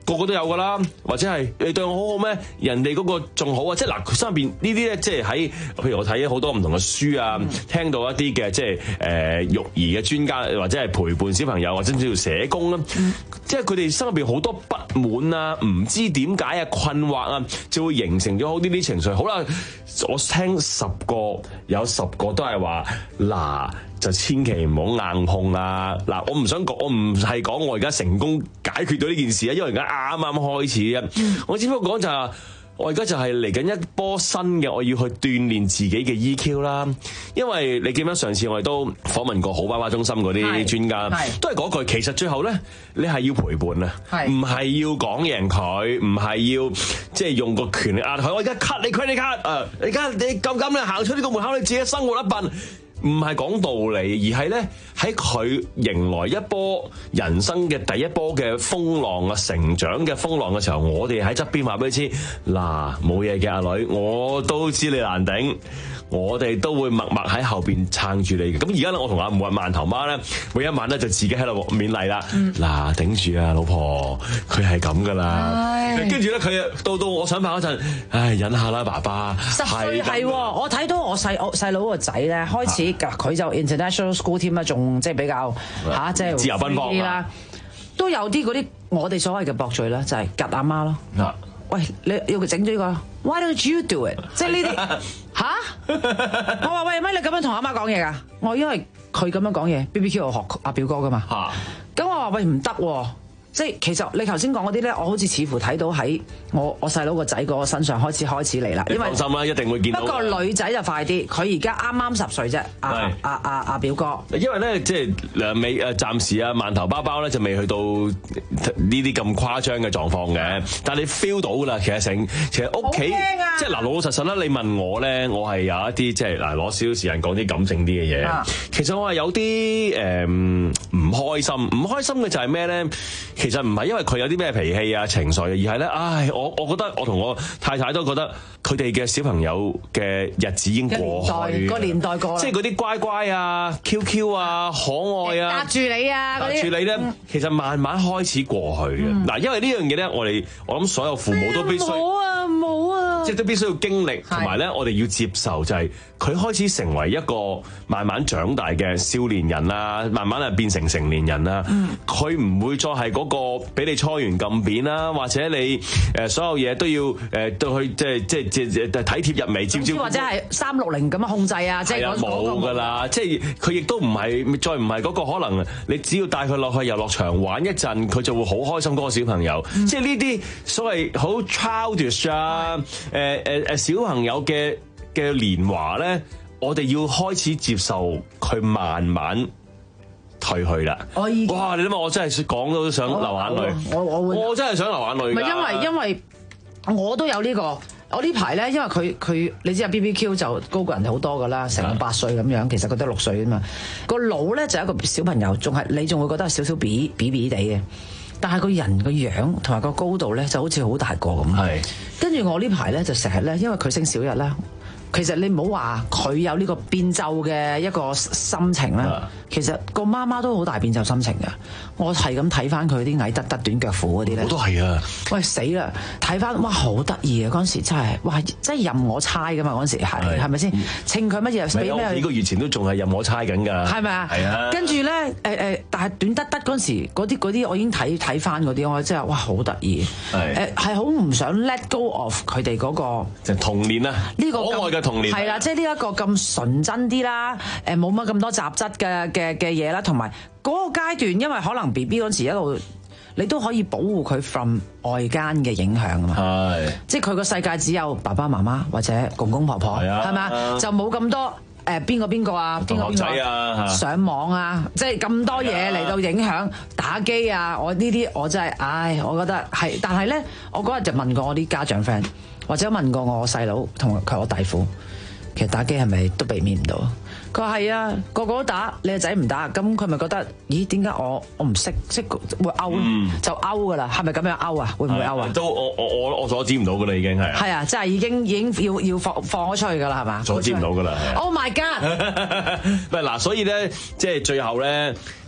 個個都有㗎啦，或者係你對我好好咩？人哋嗰個仲好啊！即係嗱，佢身邊呢啲咧，即係喺譬如我睇好多唔同嘅書啊，嗯、聽到一啲嘅即係誒育兒嘅專家，或者係陪伴小朋友，或者叫社工啦，嗯、即係佢哋心入邊好多不滿啊，唔知點解啊，困惑啊，就會形成咗好呢啲情緒。好啦，我聽十個有十個都係話嗱。就千祈唔好硬碰啊！嗱，我唔想講，我唔係講我而家成功解決到呢件事啊，因為而家啱啱開始啊。嗯、我只不過講就係、是，我而家就係嚟緊一波新嘅，我要去鍛鍊自己嘅 E Q 啦。因為你記得上次我哋都訪問過好爸爸中心嗰啲專家，都係嗰句，其實最後咧，你係要陪伴啊，唔係要講贏佢，唔係要即係用個權力壓佢。我而家 cut 你 credit card 啊！而家你咁咁你行出呢個門口，你自己生活一笨。唔係講道理，而係咧喺佢迎來一波人生嘅第一波嘅風浪啊，成長嘅風浪嘅時候，我哋喺側邊話俾佢知，嗱，冇嘢嘅阿女，我都知你難頂。我哋都會默默喺後邊撐住你嘅。咁而家咧，我同阿萬萬頭媽咧，每一晚咧就自己喺度勉勵啦。嗱、嗯，頂住啊，老婆，佢係咁噶啦。跟住咧，佢到到我想拍嗰陣，唉，忍下啦，爸爸。 十歲係，我睇到我細我細佬個仔咧，開始佢就 international school 添啦，仲即係比較嚇，即係自由奔放啦。都有啲嗰啲我哋所謂嘅駁嘴啦，就係夾阿媽咯。啊喂，你要佢整咗呢個 ？Why don't you do it？ 即係呢啲吓？我話喂，乜你咁樣同阿媽講嘢㗎？我因為佢咁樣講嘢 ，B B Q 我學阿表哥㗎嘛。咁我話喂唔得喎。即係其實你頭先講嗰啲咧，我好似似乎睇到喺我我細佬個仔嗰個身上開始開始嚟啦。 你放心啦，一定會見到。 不過女仔就快啲，佢而家啱啱十歲啫。阿阿阿阿表哥。 因為咧，即係誒未誒暫時啊，饅頭包包咧就未去到呢啲咁誇張嘅狀況嘅。但係你 feel 到㗎啦，其實成其實屋企、啊、即係嗱老老實實啦。你問我咧，我係有一啲即係嗱攞少少時間講啲感性啲嘅嘢。啊、其實我係有啲誒唔開心，唔開心嘅就係咩咧？其實唔係因為佢有啲咩脾氣啊情緒，而係咧，唉，我我覺得我同我太太都覺得佢哋嘅小朋友嘅日子已經過去， 個年代過， 即係嗰啲乖乖啊、Q Q 啊、可愛啊、 搭住你啊、 搭住你咧，嗯、其實慢慢開始過去嘅。嗱、嗯，因為呢樣嘢咧，我哋我諗所有父母都必須冇啊冇啊， 即係都必須要經歷，同埋咧，我哋要接受就係佢開始成為一個慢慢長大嘅少年人啊，慢慢啊變成成年人啊，佢唔、嗯、會再係嗰、嗰個。俾你搓完咁扁啦，或者你誒所有嘢都要誒都去即係即係即係體貼入微，照照或者係三六零咁樣控制啊，即係嗰冇㗎啦，即係佢亦都唔係再唔係嗰個可能，你只要帶佢落去遊樂場玩一陣，佢就會好開心嗰個小朋友。嗯、即係呢啲所謂好 childish 啊，誒誒誒小朋友嘅嘅年華咧，我哋要開始接受佢慢慢退去啦！哇！你諗下，我真係講到都想流眼淚。 我我會， 我真係想流眼淚。 唔係因為因為我都有呢個，我呢排咧，因為佢佢你知啊 B B Q 就高過人哋好多噶啦，成八歲咁樣，其實佢得六歲啊嘛。個腦咧就係一個小朋友，仲係你仲會覺得少少比比比地嘅，但係個人個樣同埋個高度咧就好似好大個咁。係。跟住我呢排咧就成日咧，因為佢升小一啦。其實你唔好話佢有呢個變奏嘅一個心情啦，其實個媽媽都好大變奏心情嘅。我係咁睇翻佢啲矮得得短腳褲嗰啲咧， 我都係啊！ 喂死啦！睇翻哇好得意啊！嗰陣時真係哇，真係任我猜噶嘛嗰陣時係係咪先？稱佢乜嘢？俾咩？ 幾個月前都仲係任我猜緊㗎， 係咪啊？係啊！跟住咧誒誒，但係短得得嗰陣時嗰啲嗰啲，我已經睇睇翻嗰啲，我真係哇好得意！誒係好唔想 let go of 佢哋嗰個就童年啊！呢個可愛嘅童年係啦，即係呢一個咁純真啲啦，誒冇乜咁多雜質嘅嘅嘅嘢啦，同埋嗰個階段，因為可能 B B 嗰時一路你都可以保護佢 from 外間嘅影響啊嘛，係，即係佢個世界只有爸爸媽媽或者公公婆婆，係咪啊？就冇咁多誒邊個邊個啊，邊個邊個啊，上網啊，即係咁多嘢嚟到影響打機啊，我呢啲我真係，唉，我覺得係，但係咧，我嗰日就問過我啲家長 friend，或者問過我細佬同佢我弟婦。其實打機係咪都避免唔到？佢話係啊，個個都打，你個仔唔打，咁佢咪覺得，咦？點解我我唔識識會勾、嗯、就勾噶啦？係咪咁樣勾啊？會唔會勾啊？ 都我我我我阻止唔到噶啦，已經係。係啊，即係已經已經要要放放咗出去噶啦，係嘛？ 阻止唔到噶啦。 Oh my god！ 唔係嗱，所以咧，即係最後咧。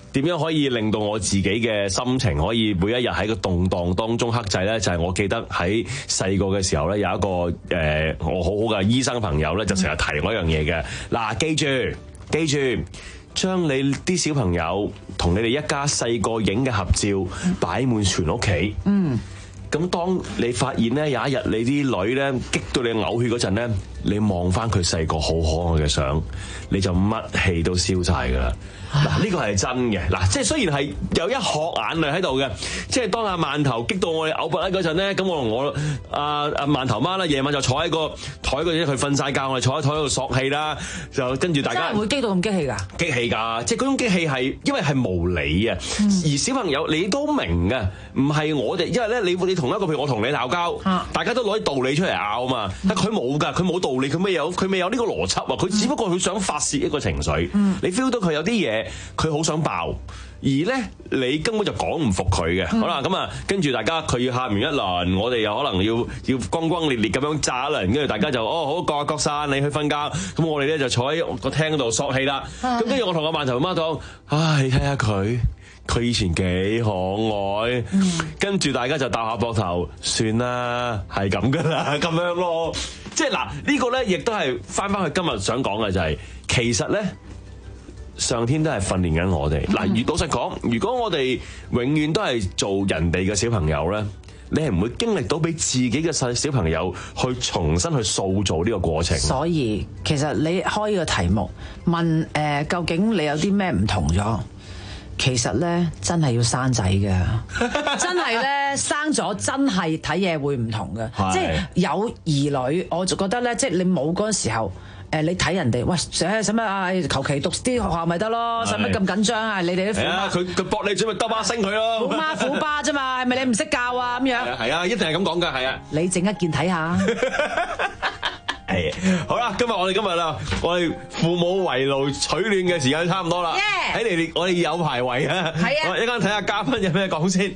點樣可以令到我自己嘅心情可以每一日喺個動盪當中克制咧？就係、是、我記得喺細個嘅時候咧，有一個誒、呃、我好好嘅醫生朋友咧，就成日提我一樣嘢嘅。嗱，記住記住，將你啲小朋友同你哋一家細個影嘅合照擺滿全屋企。嗯。咁當你發現咧有一日你啲女咧激到你嘔血嗰陣咧，你望翻佢細個好可愛嘅相，你就乜氣都消晒㗎啦。嗱，呢個係真嘅。嗱，即係雖然係有一殼眼淚喺度嘅，即係當阿饅頭激到我哋嘔白嗰陣咧，咁我同我阿阿饅頭媽啦，夜晚就坐喺個台嗰度，佢瞓晒覺，我哋坐喺台度索氣啦，就跟住大家。真係會激到咁激氣㗎？激氣㗎，即係嗰種激氣係因為係無理啊。嗯、而小朋友你都明嘅，唔係我哋，因為咧你你同一個譬如我同你鬧交，啊、大家都攞啲道理出嚟拗啊嘛，但佢冇㗎，佢冇道理，佢未有佢未有呢個邏輯啊，佢只不過佢想發泄一個情緒，嗯、你 feel 到佢有啲嘢。佢好想爆，而咧你根本就講唔服佢嘅。嗯、好啦，咁啊，跟住大家佢要喊完一輪，我哋又可能要要轟轟烈烈咁樣炸一輪，跟住大家就哦好各各散，你去瞓覺。咁我哋咧就坐喺個廳度索氣啦。咁跟住我同阿饅頭媽講：唉，你睇下佢，佢以前幾可愛。跟住、嗯、大家就搭下膊頭，算啦，係咁噶啦，咁樣咯。即係嗱，呢個咧亦都係翻翻去今日想講嘅就係、是，其實咧。上天都係訓練緊我哋嗱，老實講，如果我哋永遠都係做人哋嘅小朋友咧，你係唔會經歷到俾自己嘅細小朋友去重新去塑造呢個過程。所以其實你開個題目問誒、呃，究竟你有啲咩唔同咗？其實咧，真係要生仔嘅，真係咧生咗真係睇嘢會唔同嘅，即係有兒女，我就覺得咧，即係你冇嗰陣時候。誒，你睇人哋，喂，使使乜啊？求其讀啲學校咪得咯，使乜咁緊張啊？你哋啲父母，佢佢搏你嘴咪得把聲佢咯，虎媽虎爸啫嘛，係咪你唔識教啊？咁樣係啊，一定係咁講噶，係啊。你整一件睇下。係，好啦，今日我哋今日啦，我哋父母圍爐取暖嘅時間差唔多啦。睇嚟我哋有排圍啊。係啊。一陣睇下嘉賓有咩講先。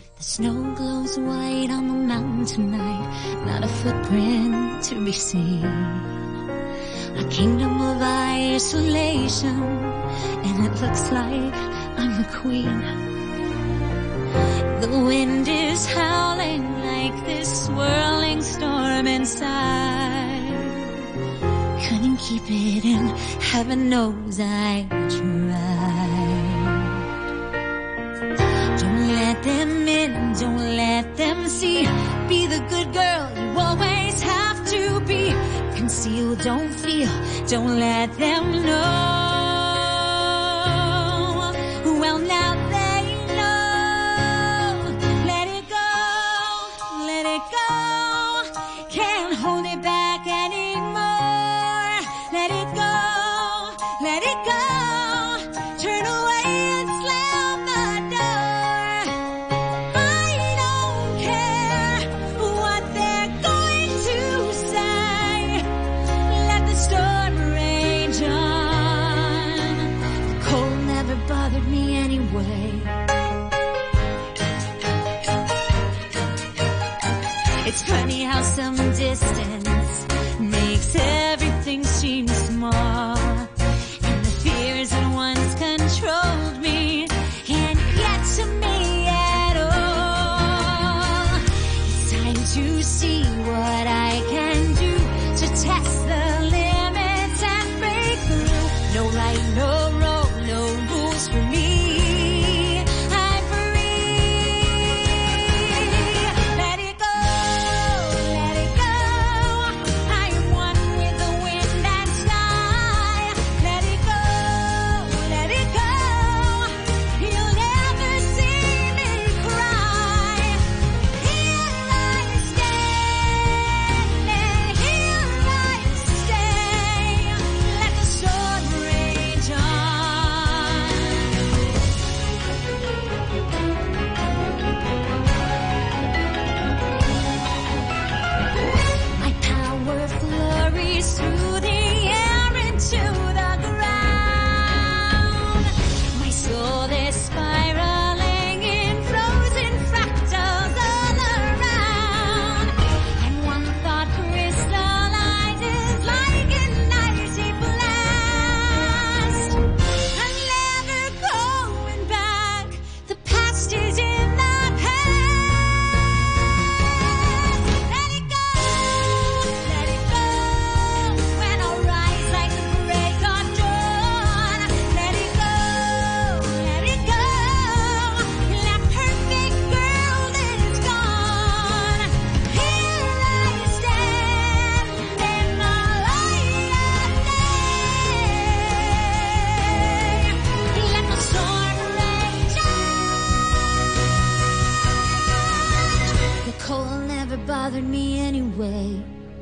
A kingdom of isolation, and it looks like I'm the queen. The wind is howling like this swirling storm inside. Couldn't keep it in, heaven knows I tried. Don't let them in, don't let them see. Be the good girl you always have to be. Conceal, don't feel, don't let them know. Well, now they know. Let it go, let it go. Can't hold it back anymore. Let it go, let it go. Turn away and slam the door. I don't care what they're going to say. Storm rage on. The cold never bothered me anyway. It's funny how some distance makes everything seem small. And the fears that once controlled me can't get to me at all. It's time to see what I can do to test the limits and break through. No right, no wrong, no rules for me. I'm free. Let it go, let it go. I am one with the wind and sky. Let it go, let it go. You'll never see me cry. Here I stand, and here I stay. Let the storm rage on. never bothered me anyway.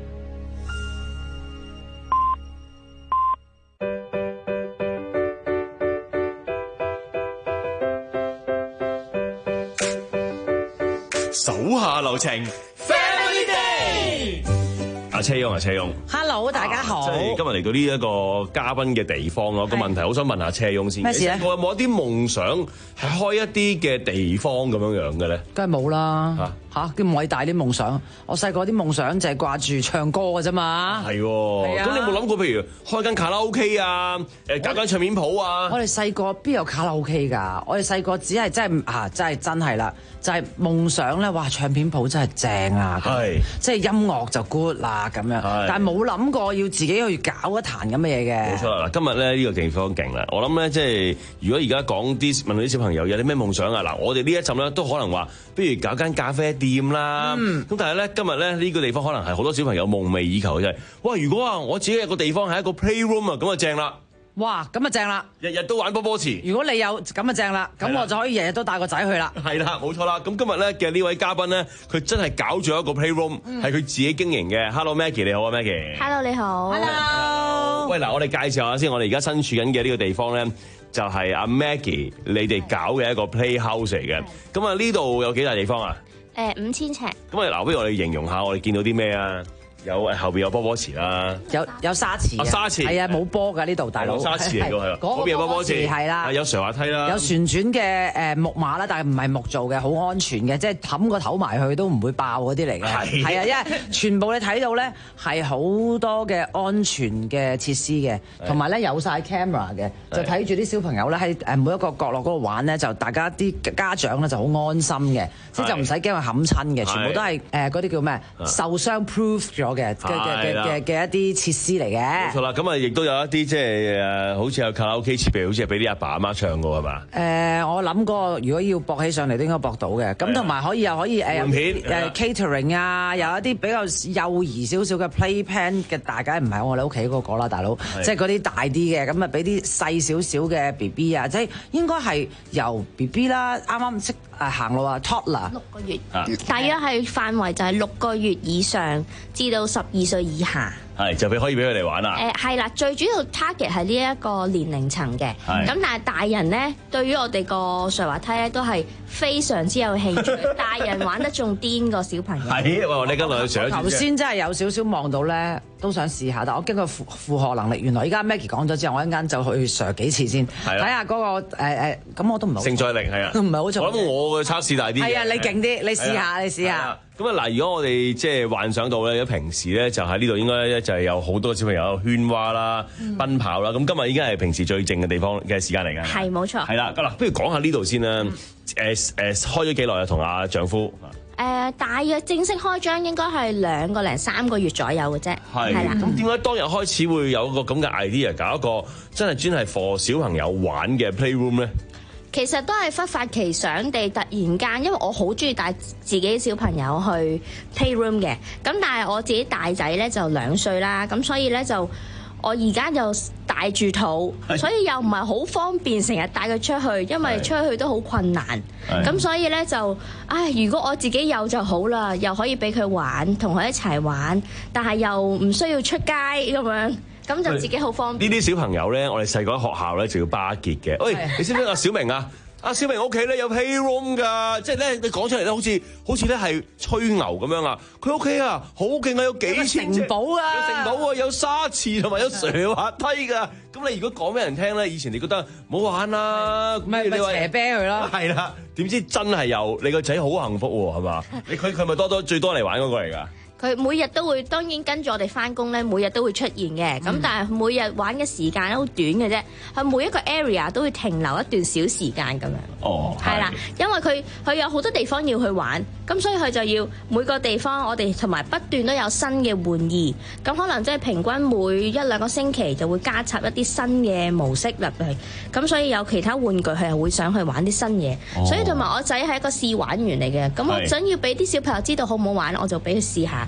手下留情 ，Family Day。阿車翁啊，車翁 ，Hello， 大家好。 即係今日嚟到呢一個嘉賓嘅地方咯。個問題好想問下車翁先。 咩事咧？ 我有冇一啲夢想係開一啲嘅地方咁樣樣嘅咧？ 梗係冇啦。嚇嚇，咁偉大啲夢想。我細個啲夢想就係掛住唱歌嘅啫嘛。 係喎。咁你有冇諗過，譬如開間卡拉 OK 啊？誒，搞間唱片鋪啊？ 我哋細個邊有卡拉 OK 㗎？我哋細個只係真係啊，真係真係啦，就係夢想咧。哇，唱片鋪真係正啊！係，即係音樂就 good 啦咁樣。但係冇諗過要自己去搞一壇咁嘅嘢嘅。 冇錯啦！嗱，今日咧呢個地方勁啦。我諗咧，即係如果而家講啲問到啲小朋友有啲咩夢想啊？嗱，我哋呢一陣咧都可能話，不如搞間咖啡店啦。咁、嗯、但係咧，今日咧呢個地方可能係好多小朋友夢寐以求嘅，就係哇！如果啊，我自己有個地方係一個 playroom 啊，咁啊正啦。 哇，咁啊正啦！ 日日都玩波波池。如果你有咁啊正啦，咁我就可以日日都帶個仔去啦。 係啦，冇錯啦。咁今日咧嘅呢位嘉賓咧，佢真係搞咗一個 playroom，係佢、嗯、自己經營嘅。Hello Maggie， 你好啊 Maggie。 Hello 你好。Hello。 喂，嗱，我哋介紹下先，我哋而家身處緊嘅呢個地方咧，就係阿 Maggie 你哋搞嘅一個 playhouse 嚟嘅。咁啊，呢度有幾大地方啊？ 誒，五千尺。咁啊，嗱，不如我哋形容下，我哋見到啲咩啊？有誒後邊有波波池啦， 有有沙池啊， 沙池係啊，冇波㗎呢度，大佬沙池嚟㗎係，嗰邊有波波池係啦， 有瀡滑梯啦， 有旋轉嘅誒木馬啦，但係唔係木做嘅，好安全嘅，即係冚個頭埋去都唔會爆嗰啲嚟嘅，係啊，因為全部你睇到咧係好多嘅安全嘅設施嘅，同埋咧有晒 camera 嘅，就睇住啲小朋友咧喺誒每一個角落嗰度玩咧，就大家啲家長咧就好安心嘅，即係就唔使驚佢冚親嘅，全部都係誒嗰啲叫咩受傷 proof 咗嘅嘅嘅嘅嘅一啲設施嚟嘅，冇錯啦。咁啊，亦都有一啲即係誒，好似有卡拉 OK 設備，好似係俾啲阿爸阿媽唱嘅係嘛？ 誒、呃，我諗過如果要駁起上嚟都應該駁到嘅。咁同埋可以又可以誒誒 catering 啊，有一啲比較幼兒少少嘅 playpen 嘅，大概唔係我哋屋企嗰個啦，大佬，即係嗰啲大啲嘅，咁啊俾啲細少少嘅 B B 啊，即係應該係由 B B 啦，啱啱識誒行路啊 toddler 六個月，啊、大約係範圍就係六個月以上至到十二歲以下。 係就俾可以俾佢哋玩啦。 誒係啦，最主要 target 係呢一個年齡層嘅。咁但係大人咧，對於我哋個瀡滑梯咧都係非常之有興趣。大人玩得仲癲過小朋友。係，我哋今日上頭先真係有少少望到咧，都想試下，但我經過負負荷能力，原來依家 Maggie 講咗之後，我一陣就去瀡幾次先，睇下嗰個誒誒，咁、呃、我都唔係承載力係啊， 唔係好重。 我諗我嘅測試大啲。 係啊，你勁啲，你試下，你試下。 咁啊嗱，如果我哋即係幻想到咧，平時咧就喺呢度應該咧就係有好多小朋友喧嘩啦、嗯、奔跑啦。咁今日已經係平時最靜嘅地方嘅時間嚟㗎。 係冇錯。 係啦，嗱，不如講下呢度先啦。誒、嗯、誒、呃，開咗幾耐啊？同阿丈夫。誒、 呃，大約正式開張應該係兩個零三個月左右嘅啫。係。係啦。 咁點解當日開始會有個咁嘅 idea 搞一個真係專係 for 小朋友玩嘅 playroom 咧？ 其實都係忽發奇想地突然間，因為我好中意帶自己小朋友去 playroom 嘅，咁但係我自己大仔咧就兩歲啦，咁所以咧就我而家就帶住肚，所以又唔係好方便成日帶佢出去，因為出去都好困難，咁所以咧就唉，如果我自己有就好啦，又可以俾佢玩，同佢一齊玩，但係又唔需要出街咁樣。咁就自己好方便。呢啲小朋友咧，我哋細個喺學校咧就要巴結嘅。喂，你識唔識阿小明啊？阿小明屋企咧有 playroom 㗎，即係咧你講出嚟咧，好似好似咧係吹牛咁樣啊！佢屋企啊好勁啊，有幾千城堡啊， 有城堡啊，有沙池同埋有瀡滑梯㗎。咁你如果講俾人聽咧，以前你覺得唔好玩啦， 咪咪斜啤佢咯。 係啦，點知真係有你個仔好幸福喎，係嘛？你佢佢咪多多最多嚟玩嗰個嚟㗎？ 佢每日都會，當然跟住我哋翻工咧，每日都會出現嘅。咁、嗯、但係每日玩嘅時間好短嘅啫，佢每一個 area 都會停留一段小時間咁樣。哦，係啦，因為佢佢有好多地方要去玩，咁所以佢就要每個地方我哋同埋不斷都有新嘅玩意。咁可能即係平均每一兩個星期就會加插一啲新嘅模式入去。咁所以有其他玩具佢係會想去玩啲新嘢。哦、所以同埋我仔係一個試玩員嚟嘅，咁我想要俾啲小朋友知道好唔好玩，我就俾佢試下。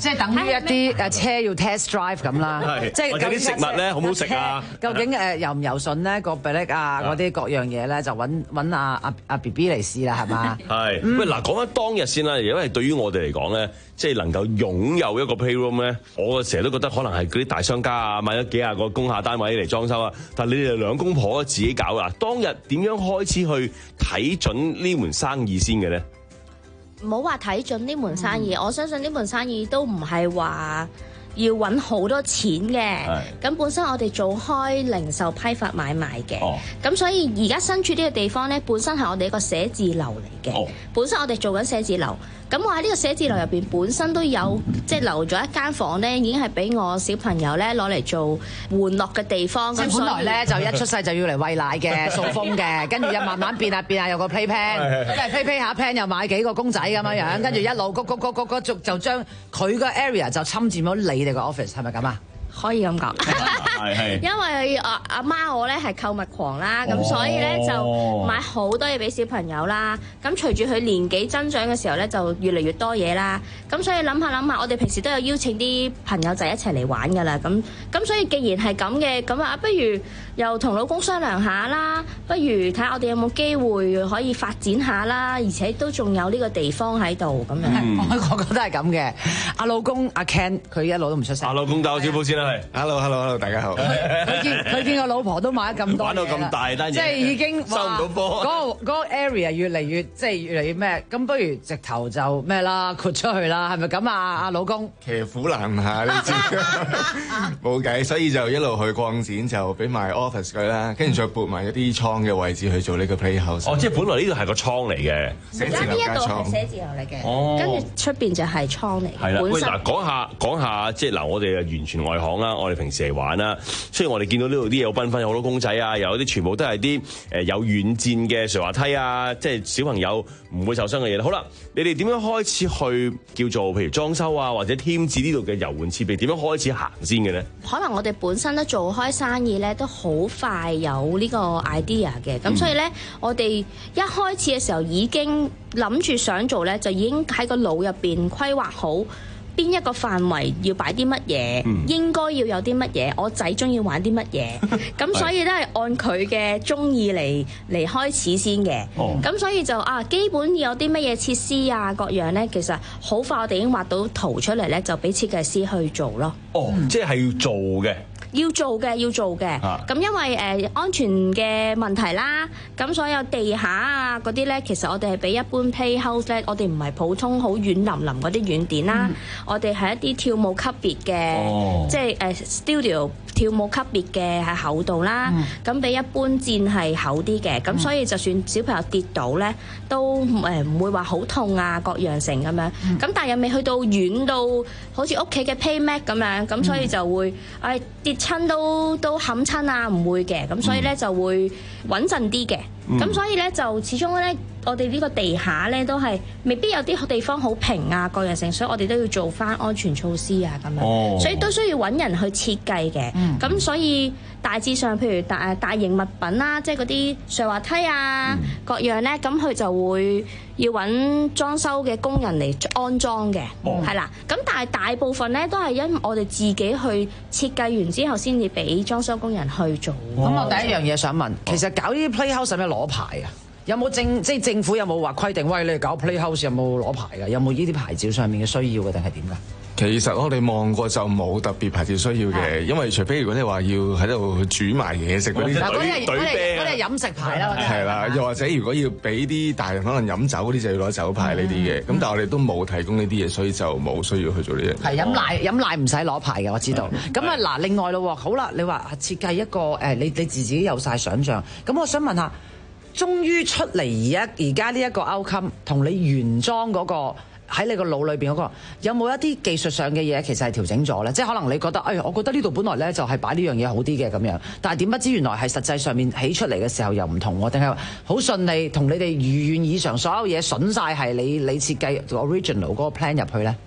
即係等於一啲誒車要 test drive 咁啦，即係或者啲食物咧好唔好食啊？ 究竟誒柔唔柔順咧個比例啊嗰啲各樣嘢咧就揾揾阿阿阿 B B 嚟試啦，係嘛？ 係喂嗱，講翻當日先啦，因為對於我哋嚟講咧，即係能夠擁有一個 playroom 咧，我成日都覺得可能係嗰啲大商家啊買咗幾廿個工廈單位嚟裝修啊，但係你哋兩公婆自己搞啊，當日點樣開始去睇準呢門生意先嘅咧？ 唔好話睇準呢門生意，嗯、我相信呢門生意都唔係話要揾好多錢嘅。咁本身我哋做開零售批發買賣嘅，咁、哦、所以而家身處呢個地方呢，本身係我哋一個寫字樓嚟嘅。哦、本身我哋做緊寫字樓，咁我喺呢個寫字樓入邊本身都有即係留咗一間房呢，已經係俾我小朋友呢攞嚟做玩樂嘅地方。 咁本來呢，就一出世就要嚟餵奶嘅、掃風嘅，跟住又慢慢變下變下有個 playpen， 跟住 play play 下 pen 又買幾個公仔咁樣樣，跟住一路谷谷谷谷谷就就將佢個 area 就侵佔咗你哋個 office， 係咪咁啊？ 可以咁講，因為阿阿媽我咧係購物狂啦，咁、哦、所以咧就買好多嘢俾小朋友啦。咁隨住佢年紀增長嘅時候咧，就越嚟越多嘢啦。咁所以諗下諗下，我哋平時都有邀請啲朋友仔一齊嚟玩噶啦。咁咁所以既然係咁嘅，咁啊不如又同老公商量下啦，不如睇下我哋有冇機會可以發展下啦，而且都仲有呢個地方喺度咁樣。 嗯、我覺得係咁嘅。阿老公阿 Ken 佢一路都唔出聲。 阿老公打個招呼先啦。 Hello，Hello，Hello， 大家好。 佢見佢見個老婆都買咗咁多， 玩到咁大單嘢， 即係已經收唔到波。 嗰、嗰個嗰個 area 越嚟越即係越嚟越咩？咁不如直頭就咩啦，豁出去啦，係咪咁啊？阿老公騎虎難下，你知冇計，所以就一路去擴展，就俾埋 office 佢啦，跟住再撥埋一啲倉嘅位置去做呢個 playhouse。 哦，即係本來呢度係個倉嚟嘅， 而家呢一度係寫字樓嚟嘅，哦、跟住出邊就係倉嚟。 係啦，喂嗱，講下講下，即係嗱，我哋完全外行啦，我哋平時嚟玩啦，雖然我哋見到呢度啲嘢好繽紛，有好多公仔啊，有啲全部都係啲誒有軟墊嘅瀡滑梯啊，即係小朋友唔會受傷嘅嘢。好啦，你哋點樣開始去叫做譬如裝修啊，或者添置呢度嘅遊玩設備，點樣開始行先嘅咧？ 可能我哋本身都做開生意咧，都好快有呢個 idea 嘅，咁所以咧，嗯、我哋一開始嘅時候已經諗住想做咧，就已經喺個腦入邊規劃好。邊一個範圍要擺啲乜嘢，嗯、應該要有啲乜嘢，我仔中意玩啲乜嘢，咁所以都係按佢嘅中意嚟嚟開始先嘅。咁、哦、所以就啊，基本要有啲乜嘢設施啊，各樣咧，其實好快我哋已經畫到圖出嚟咧，就俾設計師去做咯。 哦，嗯、即係要做嘅。 要做嘅，要做嘅。咁、啊、因為誒、呃、安全嘅問題啦，咁所有地下啊嗰啲咧，其實我哋係比一般 playhouse 咧，我哋唔係普通好軟腍腍嗰啲軟墊啦，嗯、我哋係一啲跳舞級別嘅，哦、即係誒、uh, studio 跳舞級別嘅係厚度啦。咁、嗯、比一般墊係厚啲嘅，咁、嗯、所以就算小朋友跌倒咧，都誒唔會話好痛啊，各樣成咁樣。咁、嗯、但係又未去到軟到好似屋企嘅 playmat 咁樣，咁所以就會誒、哎、跌親都都冚親啊，唔會嘅，咁所以咧就會穩陣啲嘅。咁、嗯、所以咧就始終咧，我哋呢個地下咧都係未必有啲地方好平啊，各樣成，所以我哋都要做翻安全措施啊，咁樣，哦、所以都需要揾人去設計嘅。咁、嗯、所以大致上，譬如大大型物品啦，即係嗰啲瀡滑梯啊，嗯、各樣咧，咁佢就會要揾裝修嘅工人嚟安裝嘅，係、哦、啦。咁但係大部分咧都係因我哋自己去設計完之後，先至俾裝修工人去做。咁、 哦、我第一樣嘢想問，其實搞呢啲 playhouse 使咩攞牌啊？有冇政即係政府有冇話規定？喂，你搞 playhouse 有冇攞牌㗎？有冇呢啲牌照上面嘅需要嘅，定係點㗎？ 其實我哋望過就冇特別牌照需要嘅，因為除非如果你話要喺度煮埋嘢食嗰啲， 嗱嗰啲嗰啲嗰啲飲食牌啦， 係啦，又或者如果要俾啲大人可能飲酒嗰啲就要攞酒牌呢啲嘅，咁、嗯、但係我哋都冇提供呢啲嘢，所以就冇需要去做呢樣。係飲奶飲奶唔使攞牌嘅，我知道。咁啊嗱，另外咯，好啦，你話設計一個誒，你你自己有晒想像，咁我想問下，終於出嚟而家而家呢一個 outcome 同你原裝嗰、嗰個。喺你個腦裏邊嗰個有冇一啲技術上嘅嘢其實係調整咗咧？即係可能你覺得，哎，我覺得呢度本來咧就係擺呢樣嘢好啲嘅咁樣，但係點不知原來係實際上面起出嚟嘅時候又唔同喎？定係好順利同你哋如願以償，所有嘢筍晒係你你設計 original 嗰個 plan 入去咧？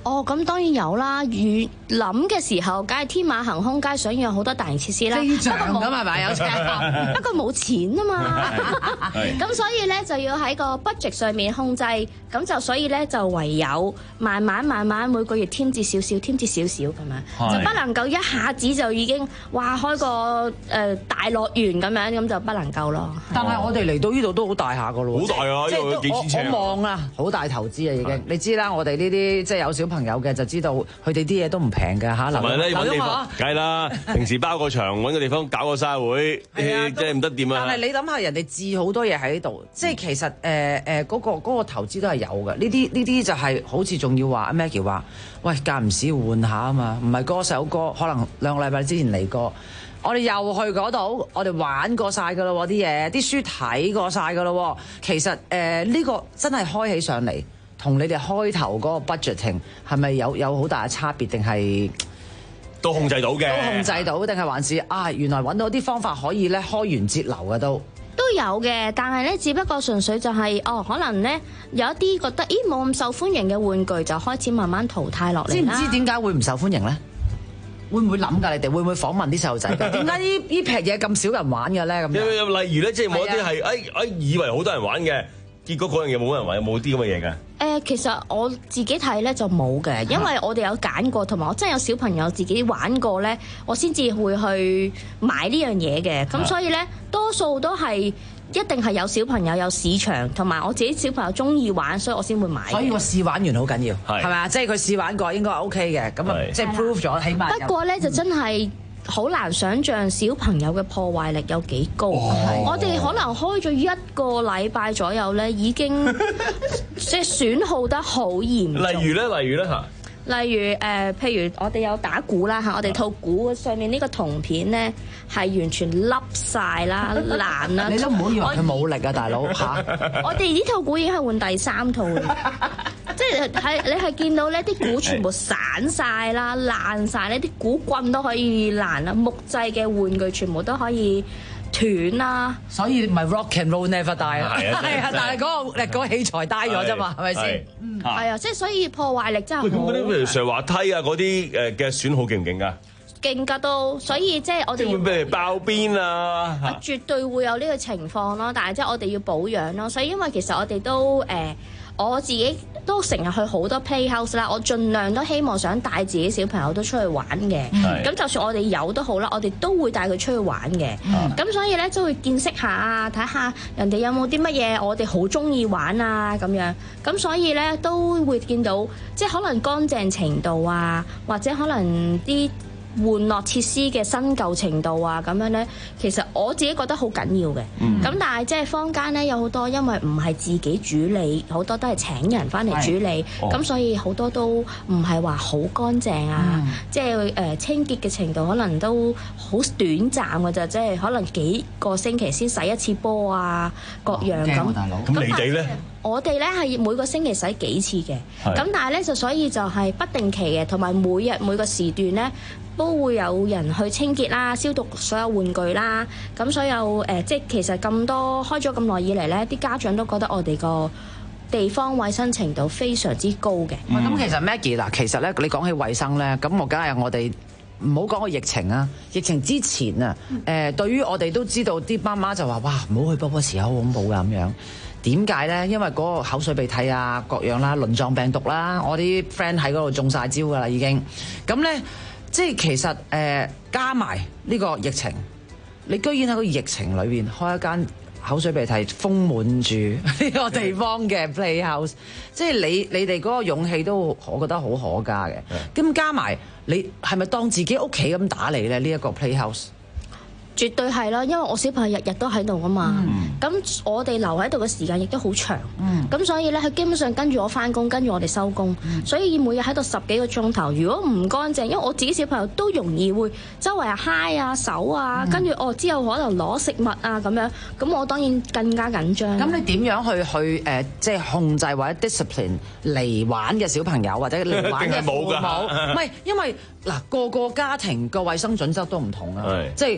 哦，咁當然有啦。預諗嘅時候，梗係天馬行空，梗係想要有好多大型設施啦。 飛翔咁係咪有車？ 不過冇錢啊嘛。咁所以咧就要喺個 budget 上面控制，咁就所以咧就唯有慢慢慢慢每個月添置少少，添置少少咁樣，就不能夠一下子就已經哇開個誒大樂園咁樣，咁就不能夠咯。 但係我哋嚟到呢度都好大下個咯， 好大啊！ 即係幾千尺我望啊，好大投資啊已經。你知啦，我哋呢啲即係有小朋友嘅就知道，佢哋啲嘢都唔平嘅嚇。 同埋咧揾地方，梗係啦，平時包個場揾個地方搞個沙會，即係唔得掂啊！ 但係你諗下，人哋置好多嘢喺度，即係其實誒誒嗰個嗰個投資都係有嘅。呢啲呢啲就係好似仲要話阿 Maggie 話，喂間唔時要換下啊嘛，唔係嗰首歌可能兩個禮拜之前嚟過。我哋又去嗰度，我哋玩過晒㗎咯，啲嘢，啲書睇過晒㗎咯。其實誒呢、呃呢個真係開起上嚟，同你哋開頭嗰個 budgeting 係咪有有好大嘅差別，定係都控制到嘅？ 都控制到，定係還是啊？原來揾到啲方法可以咧開源節流嘅都都有嘅，但係咧只不過純粹就係、是、哦，可能咧有一啲覺得咦冇咁受歡迎嘅玩具就開始慢慢淘汰落嚟啦。 知唔知點解會唔受歡迎咧？會唔會諗㗎？你哋會唔會訪問啲細路仔？點解呢呢劈嘢咁少人玩嘅咧？咁樣例如咧，即係冇一啲係誒誒以為好多人玩嘅，結果嗰樣嘢冇人玩，有冇啲咁嘅嘢㗎？ 誒，其實我自己睇咧就冇嘅，因為我哋有揀過，同埋我真係有小朋友自己玩過咧，我先至會去買呢樣嘢嘅。咁所以咧，多數都係。一定係有小朋友有市場，同埋我自己小朋友中意玩，所以我先會買。 所以我試玩完好緊要，係咪啊？即係佢試玩過應該係 OK 嘅，咁啊即係 prove 咗，起碼。不過咧就真係好難想像小朋友嘅破壞力有幾高。 哦、 我哋可能開咗一個禮拜左右咧，已經即係損耗得好嚴重。 例如咧，例如咧嚇。 例如誒、呃，譬如我哋有打鼓啦嚇，我哋套鼓上面呢個銅片咧係完全凹晒啦、爛啦。 你都唔好以為佢冇力啊，大佬嚇！ 我哋呢套鼓已經係換第三套啦，即係係你係見到咧啲鼓全部散晒啦、爛晒咧，啲鼓棍都可以爛啦，木製嘅玩具全部都可以斷啦。 所以咪 rock and roll never die 啊！係啊，但係嗰個嗰個器材 die 咗啫嘛，係咪先？ 係啊，即係所以破壞力真係好。 咁嗰啲譬如上滑梯啊，嗰啲誒嘅損耗勁唔勁㗎？ 勁㗎都，所以即係我哋。會唔會爆邊啊？ 啊，絕對會有呢個情況咯，但係即係我哋要保養咯，所以因為其實我哋都誒、呃，我自己都成日去好多 playhouse 啦，我盡量都希望想帶自己小朋友都出去玩嘅。咁、嗯、就算我哋有都好啦，我哋都會帶佢出去玩嘅。咁、嗯、所以咧都會見識下啊，睇下人哋有冇啲乜嘢我哋好中意玩啊咁樣。咁所以咧都會見到，即係可能乾淨程度啊，或者可能啲玩樂設施嘅新舊程度啊，咁樣咧，其實我自己覺得好緊要嘅。咁、嗯、但係即係坊間咧有好多，因為唔係自己主理，好多都係請人翻嚟主理，咁、哦、所以好多都唔係話好乾淨啊。嗯、即係誒、呃、清潔嘅程度可能都好短暫嘅啫，即係可能幾個星期先洗一次波啊，各樣咁。 大佬， 咁你哋咧？ 我哋咧係每個星期洗幾次嘅，咁但係咧就所以就係不定期嘅，同埋每日每個時段咧都會有人去清潔啦、消毒所有玩具啦。咁所有誒、呃，即係其實咁多開咗咁耐以嚟咧，啲家長都覺得我哋個地方衛生程度非常之高嘅。咁、 嗯、其實 Maggie 嗱，其實咧你講起衛生咧，咁我梗係我哋唔好講個疫情啊，疫情之前啊，誒、呃、對於我哋都知道啲媽媽就話：哇，唔好去波波池，好恐怖㗎咁樣。點解咧？因為嗰個口水鼻涕啊，各樣啦，輪狀病毒啦，我啲 friend 喺嗰度中晒招噶啦，已經。咁咧，即係其實誒、呃、加埋呢個疫情，你居然喺個疫情裏邊開一間口水鼻涕豐滿住呢個地方嘅 playhouse，即係你你哋嗰個勇氣都我覺得好可嘉嘅。咁加埋你係咪當自己屋企咁打理咧？呢、這、一個 playhouse？ 絕對係啦，因為我小朋友日日都喺度啊嘛，咁、嗯、我哋留喺度嘅時間亦都好長，咁、嗯、所以咧佢基本上跟住我翻工，跟住我哋收工，所以每日喺度十幾個鐘頭。如果唔乾淨，因為我自己小朋友都容易會周圍啊揩啊手啊，跟住我之後可能攞食物啊咁樣，咁我當然更加緊張。 咁你點樣去去誒、呃，即係控制或者 discipline 嚟玩嘅小朋友或者嚟玩嘅父母？唔係，因為嗱個個家庭個衞生準則都唔同啊，即係喂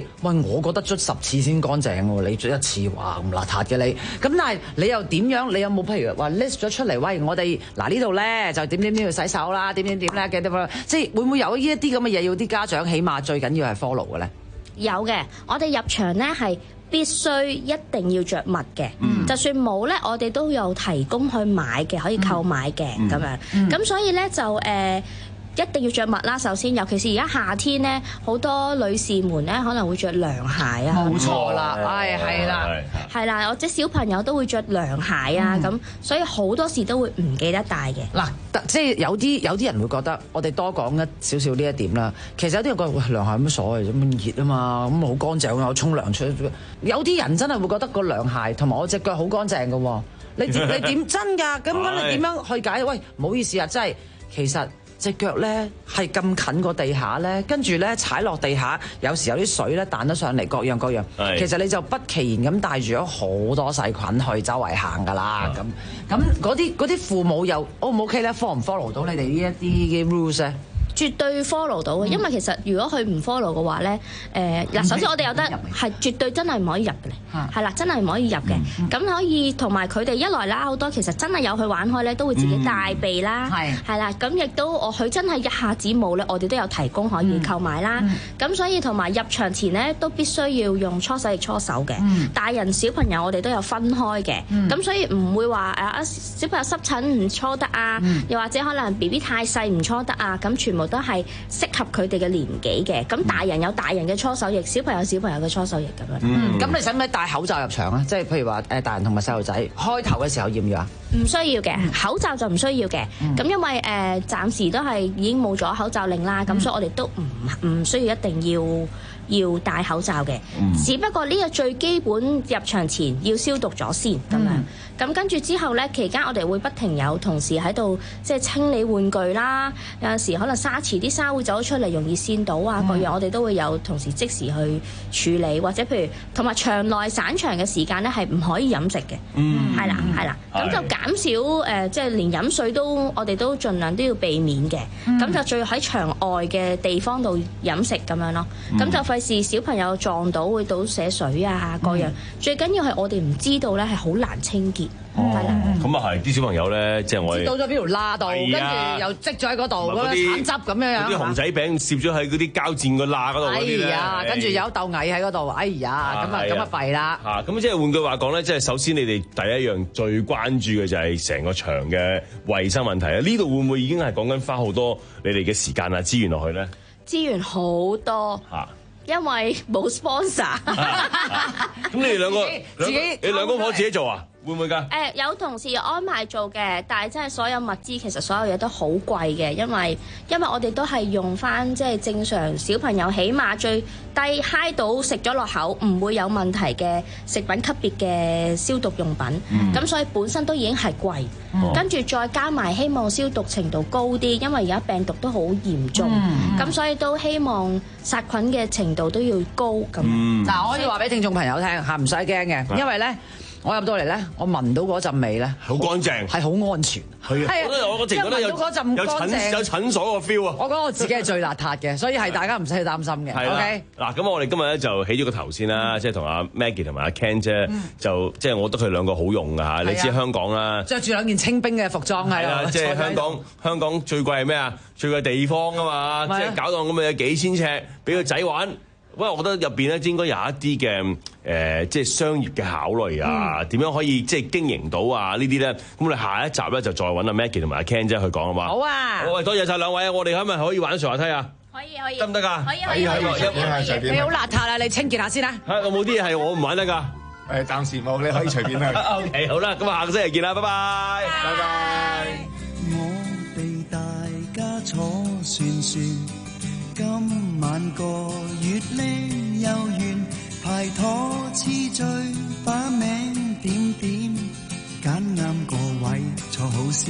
我覺得捽十次先乾淨喎，你捽一次哇咁邋遢嘅你。咁但係你又點樣？你有冇譬如話 list 咗出嚟？喂，我哋嗱呢度咧就點點點要洗手啦，點點點咧嘅點即係會唔會有呢一啲咁嘅嘢要啲家長起碼最緊要係 follow 嘅咧？ 有嘅，我哋入場咧係必須一定要着襪嘅，嗯、就算冇咧，我哋都有提供去買嘅，可以購買嘅咁、嗯、樣。咁、嗯、所以咧就誒。呃一定要着襪啦，首先，尤其是而家夏天咧，好多女士們咧可能會着涼鞋啊。 冇錯啦，係係啦， 係啦，或者小朋友都會着涼鞋啊，咁、嗯、所以好多時都會唔記得帶嘅。 嗱，即係有啲有啲人會覺得，我哋多講一少少呢一點啦。其實有啲人覺得喂，涼鞋有乜所謂？咁熱啊嘛，咁好乾淨啊，我沖涼出。有啲人真係會覺得個涼鞋同埋我隻腳好乾淨嘅喎。你你點真㗎？咁咁你點樣去解？喂，唔好意思啊，真係其實。隻腳咧係咁近個地下咧，跟住咧踩落地下，有時有啲水咧彈得上嚟，各樣各樣。其實你就不其然咁帶住咗好多細菌去周圍行㗎啦。咁咁嗰啲嗰啲父母又 O 唔 OK 咧 ？follow 唔 follow 到你哋呢一啲嘅 rules 咧？ 絕對 follow 到嘅，因為其實如果佢唔 follow 嘅話咧，誒嗱，首先我哋有得係絕對真係唔可以入嘅咧，係啦，真係唔可以入嘅。咁可以同埋佢哋一來啦，好多其實真係有去玩開咧，都會自己帶備啦，係係啦。咁亦都我佢真係一下子冇咧，我哋都有提供可以購買啦。咁所以同埋入場前咧，都必須要用搓手液搓手嘅。大人小朋友我哋都有分開嘅，咁所以唔會話誒小朋友濕疹唔搓得啊，又或者可能 B B 太細唔搓得啊，咁全部都係適合佢哋嘅年紀嘅，咁大人有大人嘅搓手液，小朋友有小朋友嘅搓手液咁樣。 嗯，咁你使唔使戴口罩入場啊？即係譬如話誒大人同埋細路仔開頭嘅時候要唔要啊？ 唔需要嘅，口罩就唔需要嘅。咁、嗯、因為誒、呃、暫時都係已經冇咗口罩令啦，咁、嗯、所以我哋都唔唔需要一定要要戴口罩嘅。嗯、只不過呢個最基本入場前要消毒咗先咁、嗯、樣。咁跟住之後咧，期間我哋會不停有同事喺度即係清理玩具啦。有陣時可能沙池啲沙會走出嚟，容易跣到啊，各、嗯、樣我哋都會有同事即時去處理，或者譬如同埋場內散場嘅時間咧係唔可以飲食嘅。嗯，係啦係啦，咁就減少誒、呃，即係連飲水都我哋都盡量都要避免嘅。咁、嗯、就最喺場外嘅地方度飲食咁樣咯。咁、嗯、就費事小朋友撞到會倒瀉水啊，各樣。嗯、最緊要係我哋唔知道咧係好難清潔。 哦，咁啊係啲小朋友咧，即係我哋倒咗邊條罅度，跟住又積咗喺嗰度，嗰啲橙汁咁樣樣， 啲熊仔餅攝咗喺嗰啲膠墊個罅嗰度嗰啲咧， 跟住有豆蟻喺嗰度，哎呀，咁啊咁啊弊啦嚇！咁即係換句話講咧，即係首先你哋第一樣最關注嘅就係成個場嘅衞生問題啊！呢度會唔會已經係講緊花好多你哋嘅時間啊資源落去咧？ 資源好多嚇。因為冇 sponsor， 咁你哋兩個自己，你兩公婆自己做啊？會唔會㗎？ 誒有同事安排做嘅，但係真係所有物資其實所有嘢都好貴嘅，因為因為我哋都係用翻即係正常小朋友起碼最低嗨到食咗落口唔會有問題嘅食品級別嘅消毒用品，咁、嗯、所以本身都已經係貴，嗯、跟住再加埋希望消毒程度高啲，因為而家病毒都好嚴重，咁、嗯、所以都希望殺菌嘅程度都要高咁。嗱、 嗯，我可以話俾聽眾朋友聽嚇，唔使驚嘅，因為咧。我入到嚟咧，我聞到嗰陣味咧， 好乾淨， 係好安全。係啊，我覺得我個直覺得有有診有診所個 feel 啊！我覺得我自己係最邋遢嘅，所以係大家唔使去擔心嘅。OK， 嗱咁我哋今日咧就起咗個頭先啦，即係同阿 Maggie 同埋阿 Ken 姐，就即係我覺得佢兩個好用㗎嚇。你知香港啦， 着住兩件清冰嘅服裝係啦， 即係香港香港最貴係咩啊？最貴地方啊嘛，即係搞到咁嘅幾千尺俾個仔玩。不過我覺得入邊咧應該有一啲嘅誒，即係商業嘅考慮啊，點、嗯、樣可以即係經營到啊？呢啲咧，咁我哋下一集咧就再揾阿 Maggie 同埋阿 Ken 姐去講啊嘛。 好啊！ 好，喂，多謝晒兩位啊！我哋係咪可以玩上滑梯啊？ 可以可以。得唔得㗎？ 可以可以可以。 你好邋遢啊！你清潔下先啦。 係，我冇啲嘢係我唔玩得㗎。 誒，暫時冇，你可以隨便去。 OK， 好啦，咁啊，下個星期見啦，拜拜。 拜拜。 我哋大家坐算算。今晚個月靚又圓，排妥次序，把名點點，揀啱個位坐好先。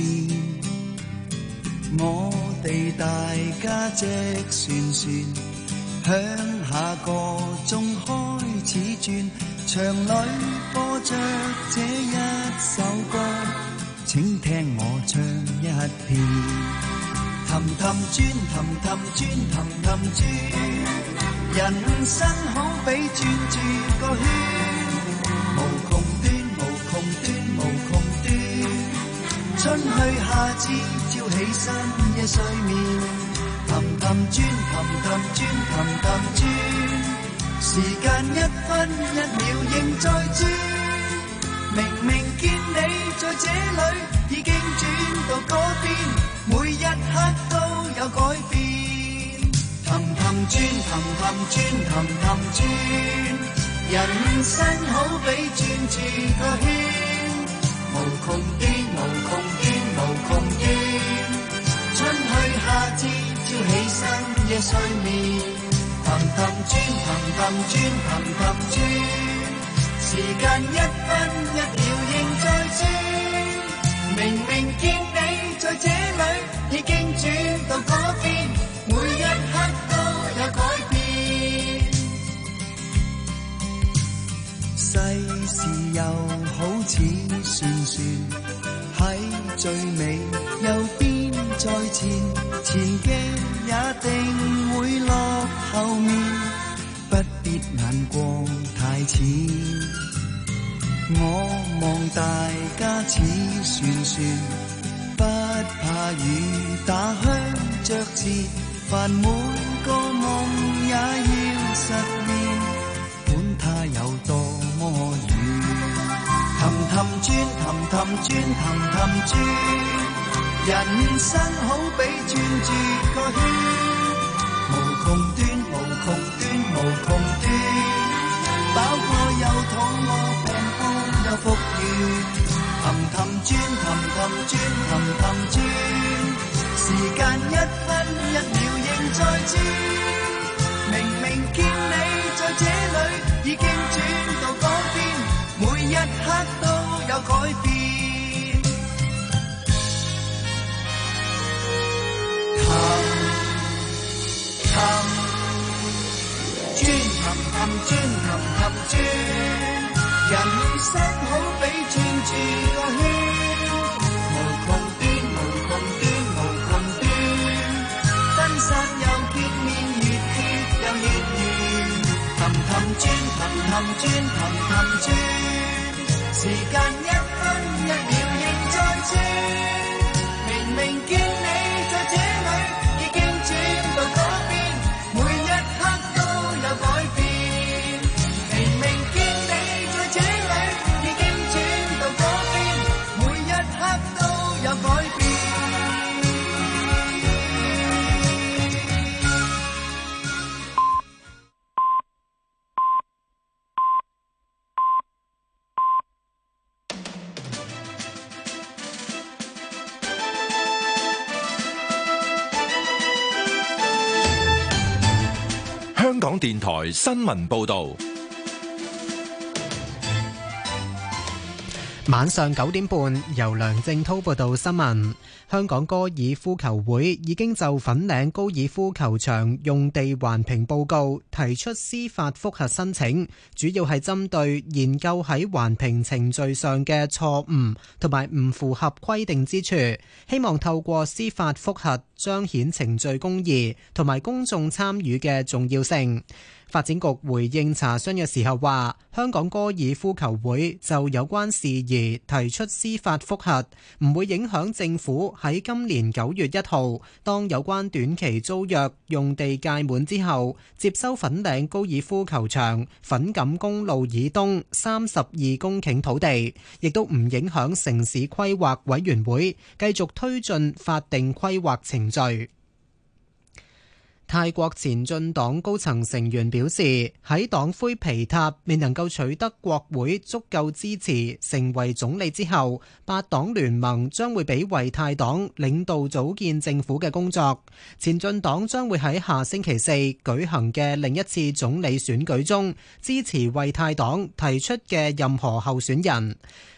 我哋大家隻算算，響下個鐘開始轉，場裏播着這一首歌，請聽我唱一遍。 氹氹轉，氹氹轉，氹氹轉，人生好比轉住個圈，無窮端，無窮端，無窮端。春去夏至，朝起身嘅睡眠，氹氹轉，氹氹轉，氹氹轉，時間一分一秒仍在轉，明明見你在這裏，已經轉到嗰邊。每一刻都有改變，氹氹轉，氹氹轉，氹氹轉，人生好比轉住個圈，無窮端，無窮端，無窮端。春去夏至，朝起身夜睡眠，氹氹轉，氹氹轉，氹氹轉，時間一分一秒仍在轉，明明見你在這裏，已經轉到嗰邊，每一刻都有改變。世事又好似旋旋，喺最尾又變在前，前景也定會落後面，不必眼光太淺。我望大家似旋旋，不怕雨打響着字，凡每個夢也要實現，管它有多麼遠。氹氹轉，氹氹轉，氹氹轉，人生好比轉住個圈，無窮端，無窮端，無窮端，飽過又肚餓，病歡又復原。氹氹轉，氹氹轉，氹氹轉，時間一分一秒仍在轉，明明見你在這裏，已經轉到嗰邊，每一刻都有改變。氹氹轉，氹氹轉，氹氹轉，人生好比轉住個圈，無窮端，無窮端，無窮端，分散又見面，越貼又越遠，氹氹轉，氹氹轉，氹氹轉，時間一分一秒仍在轉，明明見你在這裏，已經轉到嗰邊，每一刻都有改變，明明見你在這裏，已經轉到嗰邊，每一刻都有改變。 香港電台新聞報導。 晚上九點半，由梁正滔報道新聞。香港高爾夫球會已經就粉嶺高爾夫球場用地環評報告提出司法覆核申請，主要係針對研究喺環評程序上嘅錯誤同埋唔符合規定之處，希望透過司法覆核彰顯程序公義同埋公眾參與嘅重要性。發展局回應查詢嘅時候話，香港高爾夫球會就有關事宜提出司法覆核，唔會影響政府喺今年九月一號當有關短期租約用地屆滿之後，接收粉嶺高爾夫球場粉錦公路以東三十二公頃土地，亦都唔影響城市規劃委員會繼續推進法定規劃程序。泰國前進黨高層成員表示，喺黨魁皮塔未能夠取得國會足夠支持成為總理之後，八黨聯盟將會俾為泰黨領導組建政府嘅工作。前進黨將會喺下星期四舉行嘅另一次總理選舉中支持為泰黨提出嘅任何候選人。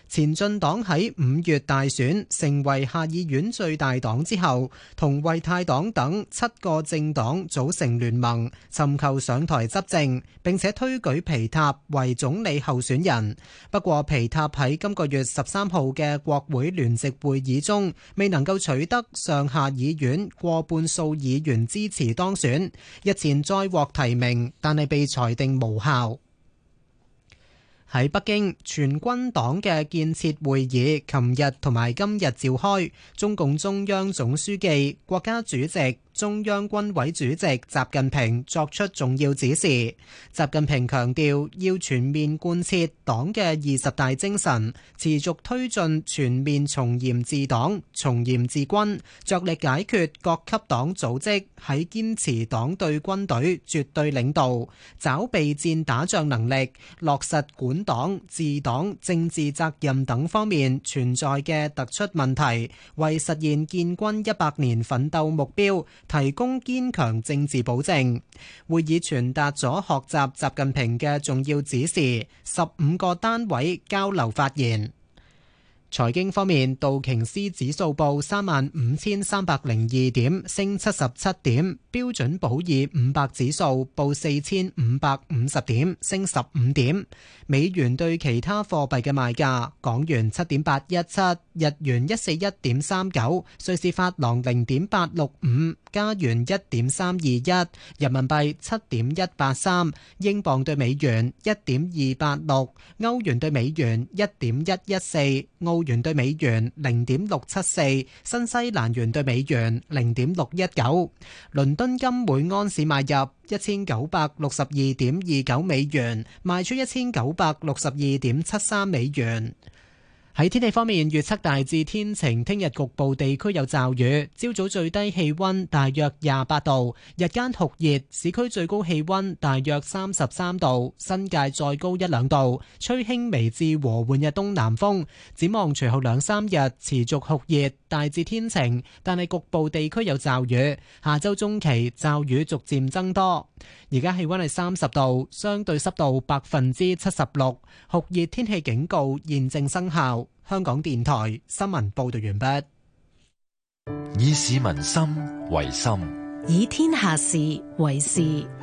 前進黨喺五月大選成為下議院最大黨之後，同為泰黨等七個政黨組成聯盟，尋求上台執政，並且推舉皮塔為總理候選人。不過皮塔喺今個月十三號嘅國會聯席會議中，未能夠取得上下議院過半數議員支持當選，日前再獲提名，但係被裁定無效。喺北京，全軍黨嘅建設會議琴日同埋今日召開，中共中央總書記、國家主席、中央軍委主席習近平作出重要指示。習近平強調，要全面貫徹黨嘅二十大精神，持續推進全面從嚴治黨、從嚴治軍，着力解決各級黨組織喺堅持黨對軍隊絕對領導、找備戰打仗能力、落實管黨治黨政治責任等方面存在嘅突出問題，為實現建軍一百年奮鬥目標提供堅強政治保證。會議傳達咗學習習近平嘅重要指示，十五個單位交流發言。財經方面，道瓊斯指數報三萬五千三百零二點，升七十七點；標準普爾五百指數報四千五百五十點，升十五點。美元對其他貨幣嘅賣價：港元七點八一七，日元一四一點三九，瑞士法郎零點八六五，加元一點三二一，人民幣七點一八三，英鎊對美元一點二八六，歐元對美元一點一一四，澳元對美元零點六七四，新西蘭元對美元零點六一九。倫敦金每安士買入一千九百六十二點二九美元，賣出一千九百六十二點七三美元。喺天氣方面，預測大致天晴，聽日局部地區有驟雨。朝早最低氣溫大約廿八度，日間酷熱，市區最高氣溫大約三十三度，新界再高一兩度，吹輕微至和緩嘅東南風。展望隨後兩三日持續酷熱，大致天晴，但係局部地區有驟雨。下周中期驟雨逐漸增多。而家氣溫係三十度，相對濕度百分之七十六，酷熱天氣警告現正生效。香港電台新聞報道完畢。 以市民心為心， 以天下事為事。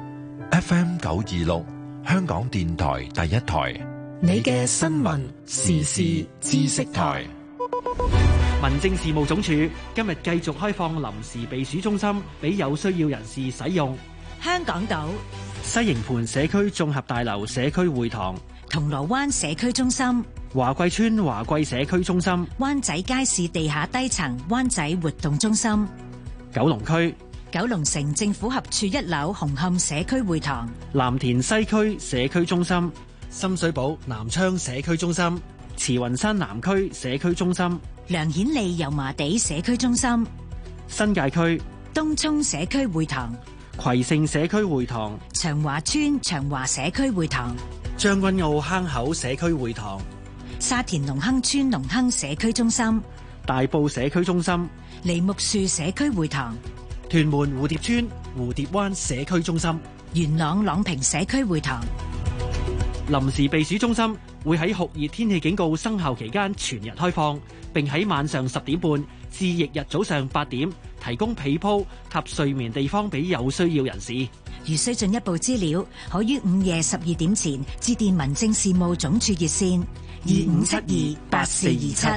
F M 九二六，香港電台第一台， 你嘅新聞時事知識台。 民政事務總署今日繼續開放臨時避暑中心俾有需要人士使用。 香港島西營盤社區綜合大樓社區會堂、 銅鑼灣社區中心、 華貴村華貴社區中心、 灣仔街市地下低層灣仔活動中心、 九龍區九龍城政府合署一樓紅磡社區會堂、 藍田西區社區中心、深水埗南昌社區中心、慈雲山南區社區中心、 梁顯利油麻地社區中心、 新界區東涌社區會堂、 葵盛社區會堂、 長華村長華社區會堂、 將軍澳坑口社區會堂、 沙田隆亨村隆亨社區中心、 大埔社區中心、 梨木樹社區會堂、 屯門蝴蝶村蝴蝶灣社區中心、 元朗朗屏社區會堂。 臨時避暑中心會喺酷熱天氣警告生效期間全日開放，並喺晚上十點半至翌日早上八點提供被鋪及睡眠地方俾有需要人士。 如需進一步資料，可於午夜十二點前致電民政事務總署熱線二五七二八四二七。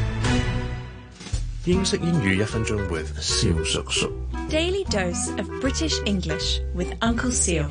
英式英語一分鐘 with 蕭叔叔。 Daily dose of British English with Uncle Seal。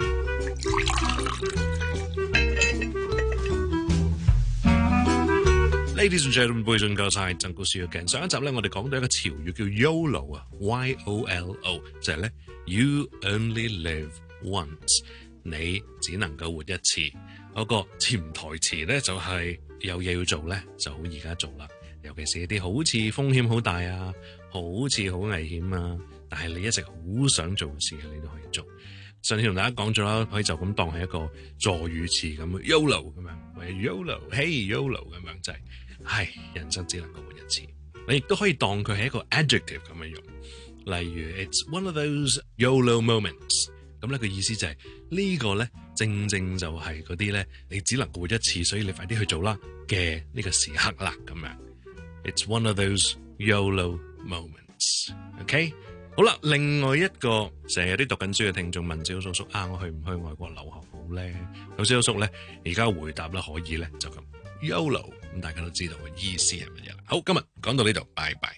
Ladies and gentlemen, boys and girls, hi, Uncle Seal again。上一集咧，我哋講到一個潮語叫 YOLO 啊 ，Y O L O， 就係咧 You only live once， 你只能夠活一次。嗰個潛台詞咧就係有嘢要做咧，就好而家做啦。尤其是一啲好似風險好大啊，好似好危險啊，但係你一直好想做嘅事，你都可以做。上次同大家講咗啦，可以就咁當係一個助語詞咁 ，YOLO 咁樣，或者 YOLO，Hey YOLO 咁樣就係、是，唉，人生只能夠活一次。你亦都可以當佢係一個 adjective 咁樣用，例如 It's one of those YOLO moments。咁咧個意思就係、是、呢個咧就正正就係嗰啲咧，你只能活一次，所以你快啲去做啦嘅呢個時刻啦，咁樣。It's one of those YOLO moments。OK， 好啦，另外一個成日啲讀緊書嘅聽眾問小叔叔啊，我去唔去外國留學好咧？咁小叔叔咧而家回答啦，可以咧就咁 YOLO， 咁大家都知道嘅意思係乜嘢啦。好，今日講到呢度，拜拜。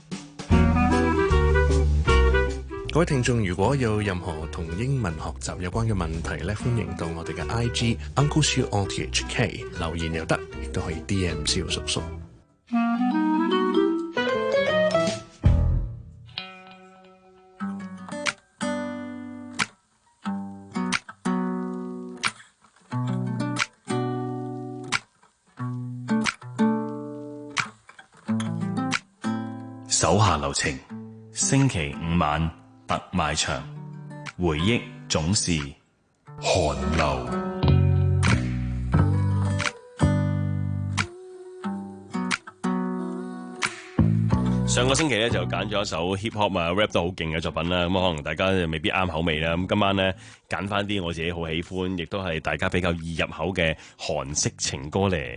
各位聽眾，如果有任何同英文學習有關嘅問題咧，歡迎到我哋嘅 I G Uncle Siu O T H K 留言又得，亦都可以 D M 小叔叔。 手下留情，星期五晚特賣場，回憶總是寒流。上個星期咧就揀咗一首 hip hop 啊 rap 都好勁嘅作品啦，咁可能大家未必啱口味啦。咁今晚咧揀翻啲我自己好喜歡，亦都係大家比較易入口嘅韓式情歌咧。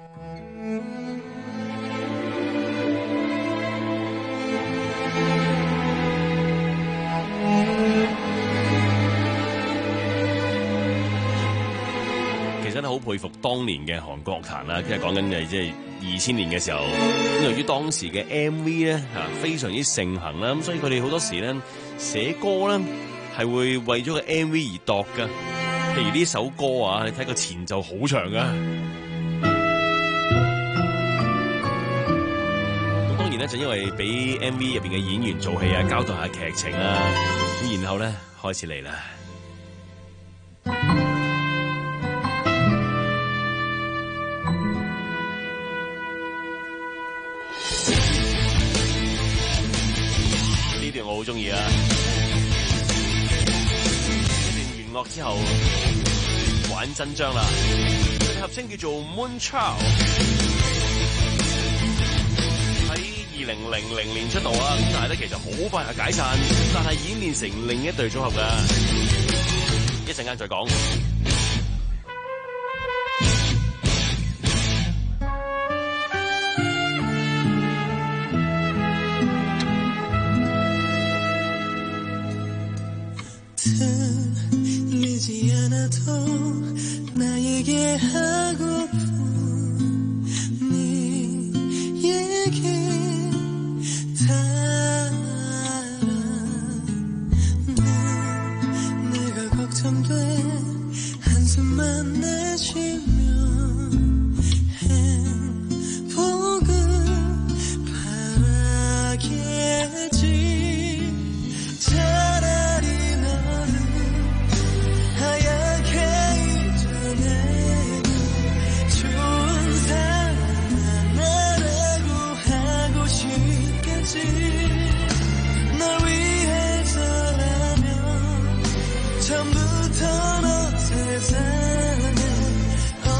其實都好佩服當年嘅韓國樂壇啦，即係講緊嘅即係二千年嘅時候，咁由於當時嘅 M V 咧嚇非常之盛行啦，咁所以佢哋好多時咧寫歌咧係會為咗個 M V 而度噶。譬如呢首歌啊，你睇個前奏好長噶。咁當然咧就因為俾 M V 入邊嘅演員做戲啊，交代下劇情啦，咁然後咧開始嚟啦。呢段我好中意啊！呢段完樂之後玩真章啦，佢哋合稱叫做 Moonchild， 喺二零零零年出道啊，咁但係咧其實好快就解散，但係演變成另一對組合噶，一陣間再講。 처음부터 너 세상에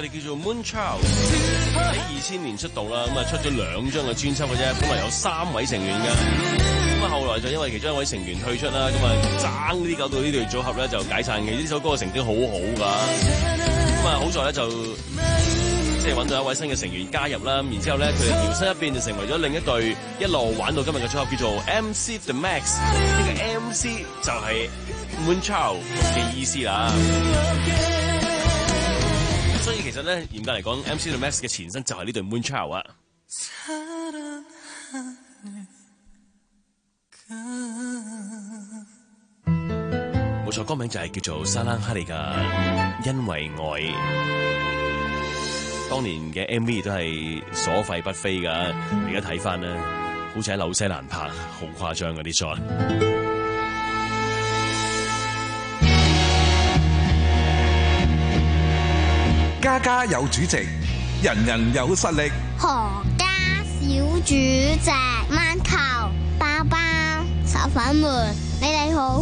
哋叫做 Moonchild， 喺二千年出道啦，咁啊出咗兩張嘅專輯嘅啫，本來有三位成員㗎，咁啊後來就因為其中一位成員退出啦，咁啊爭啲搞到呢隊組合咧就解散嘅。呢首歌嘅成績好好㗎，咁啊好在咧就即係揾到一位新嘅成員加入啦，然之後咧佢哋搖身一變就成為咗另一隊一路玩到今日嘅組合，叫做 M C The Max。呢個 M C 就係 Moonchild 嘅意思啦。所以其實咧，嚴格嚟講 ，M C The Max 嘅前身就係呢隊 Moonchild 啊。冇錯，歌名就係叫做沙朗哈利嘅《因為愛》。當年嘅 M V 都係所費不菲噶，而家睇翻咧，好似喺紐西蘭拍，好誇張嗰啲 shot。 家家有主席，人人有實力。 何家小主席，饅頭、包包、炒粉們，你哋好。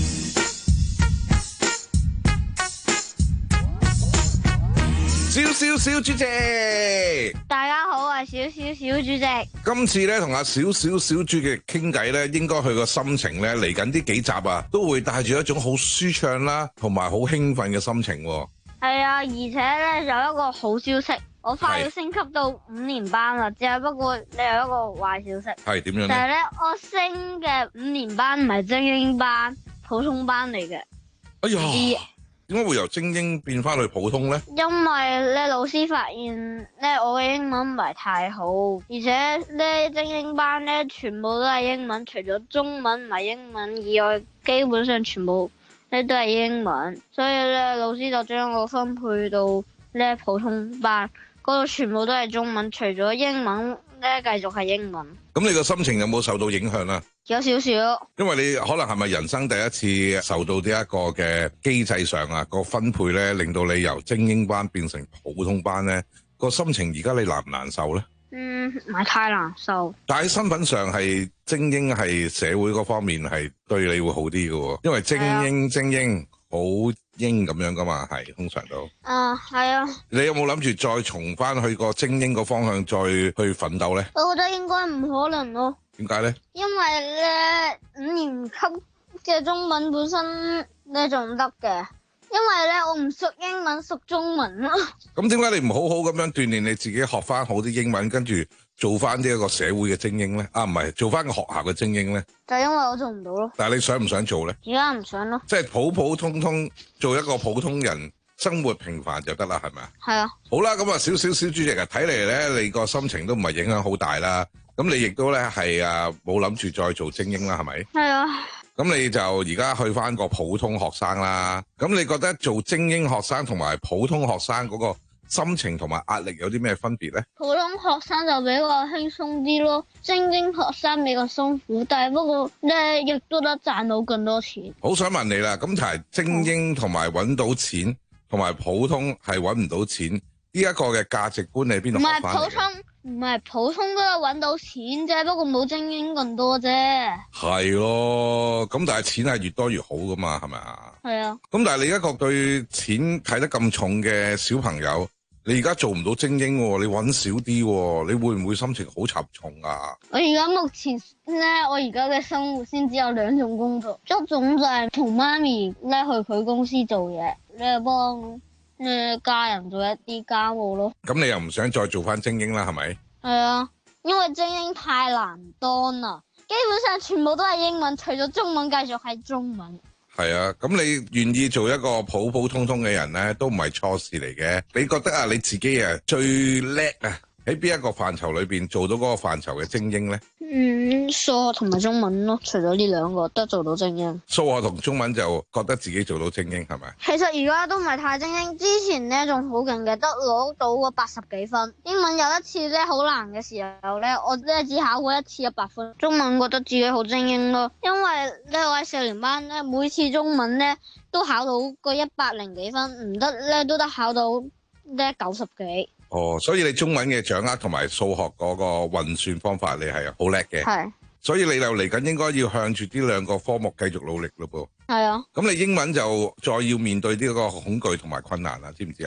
小小小主席， 大家好，我係小小小主席。 今次咧同阿小小小主席傾偈咧，應該佢個心情咧嚟緊呢幾集啊，都會帶住一種好舒暢啦，同埋好興奮嘅心情。 係啊，而且咧有一個好消息，我快要升級到五年班啦，只係不過你有一個壞消息。 係點樣咧？ 就係咧，我升嘅五年班唔係精英班，普通班嚟嘅。 哎呀！點解會由精英變翻去普通咧？ 因為咧老師發現咧我嘅英文唔係太好，而且咧精英班咧全部都係英文，除咗中文唔係英文以外，基本上全部咧都係英文，所以咧老師就將我分配到咧普通班，嗰度全部都係中文，除咗英文咧繼續係英文。 咁你個心情有冇受到影響啊？ 有少少， 因為你可能係咪人生第一次受到呢一個嘅機制上啊個分配咧，令到你由精英班變成普通班咧，個心情而家你難唔難受咧？ 嗯，唔係太難受。 但喺身份上係精英，係社會嗰方面係對你會好啲嘅，因為精英、啊、精英好英咁樣噶嘛，係通常都。 啊，係啊。你有冇諗住再重翻去個精英個方向再去奮鬥咧？ 我覺得應該唔可能咯。 點解咧？ 因為咧五年級嘅中文本身咧仲唔得嘅，因為咧我唔熟英文，熟中文咯。咁點解你唔好好咁樣鍛煉你自己，學翻好啲英文，跟住做翻呢一個社會嘅精英咧？啊，唔係做翻個學校嘅精英咧？ 就因為我做唔到咯。但係你想唔想做咧？而家唔想咯。 即係普普通通做一個普通人，生活平凡就得啦，係咪啊？係啊。好啦，咁啊，少少小主席啊，睇嚟咧，你個心情都唔係影響好大啦。咁你亦都咧係啊冇諗住再做精英啦，係咪？係啊。咁你就而家去翻個普通學生啦。咁你覺得做精英學生同埋普通學生嗰個心情同埋壓力有啲咩分別咧？普通學生就比較輕鬆啲咯，精英學生比較辛苦，但係不過咧亦都得賺到更多錢。好想問你啦，咁就係精英同埋揾到錢，同埋普通係揾唔到錢，呢一個嘅價值觀你喺邊度學翻嚟嘅？唔係普通。唔係普通都有揾到錢啫，不過冇精英咁多啫。係咯，咁但係錢係越多越好噶嘛，係咪啊？係啊。咁但係你一個對錢睇得咁重嘅小朋友，你而家做唔到精英，你揾少啲，你會唔會心情好沉重啊？我而家目前咧，我而家嘅生活先只有兩種工作，一種就係同媽咪咧去佢公司做嘢，你係幫誒家人做一啲家務咯。咁你又唔想再做翻精英啦，係咪？係啊，因為精英太難當啦，基本上全部都係英文，除咗中文繼續係中文。係啊，咁你願意做一個普普通通嘅人咧，都唔係錯事嚟嘅。你覺得啊，你自己啊最叻啊喺邊一個範疇裏邊做到嗰個範疇嘅精英咧？嗯，數學同埋中文咯，除咗呢兩個都做到精英。數學同中文就覺得自己做到精英係咪？其實而家都唔係太精英，之前咧仲好勁嘅，得攞到個八十幾分。英文有一次咧好難嘅時候咧，我咧只考過一次一百分。中文覺得自己好精英咯，因為咧我喺四年班咧，每次中文咧都考到個一百零幾分，唔得咧都得考到咧九十幾。哦，所以你中文嘅掌握同埋數學嗰個運算方法，你係好叻嘅。係，所以你就嚟緊應該要向住呢兩個科目繼續努力咯噃。係啊。咁你英文就再要面對呢個恐懼同埋困難啦，知唔知啊？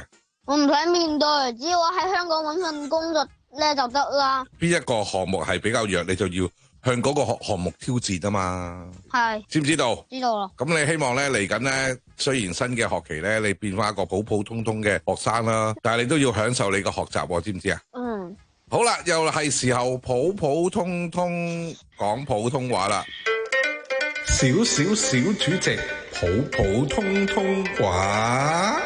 我唔使面對，只要我喺香港揾份工作咧就得啦。 邊一個項目係比較弱，你就要向嗰個項項目挑戰啊嘛。係，知唔知道？知道啦。咁你希望咧嚟緊咧，雖然新嘅學期咧，你變翻一個普普通通嘅學生啦，但係你都要享受你嘅學習喎，知唔知啊？嗯。好啦，又係時候普普通通講普通話啦。小小小主席，普普通通話。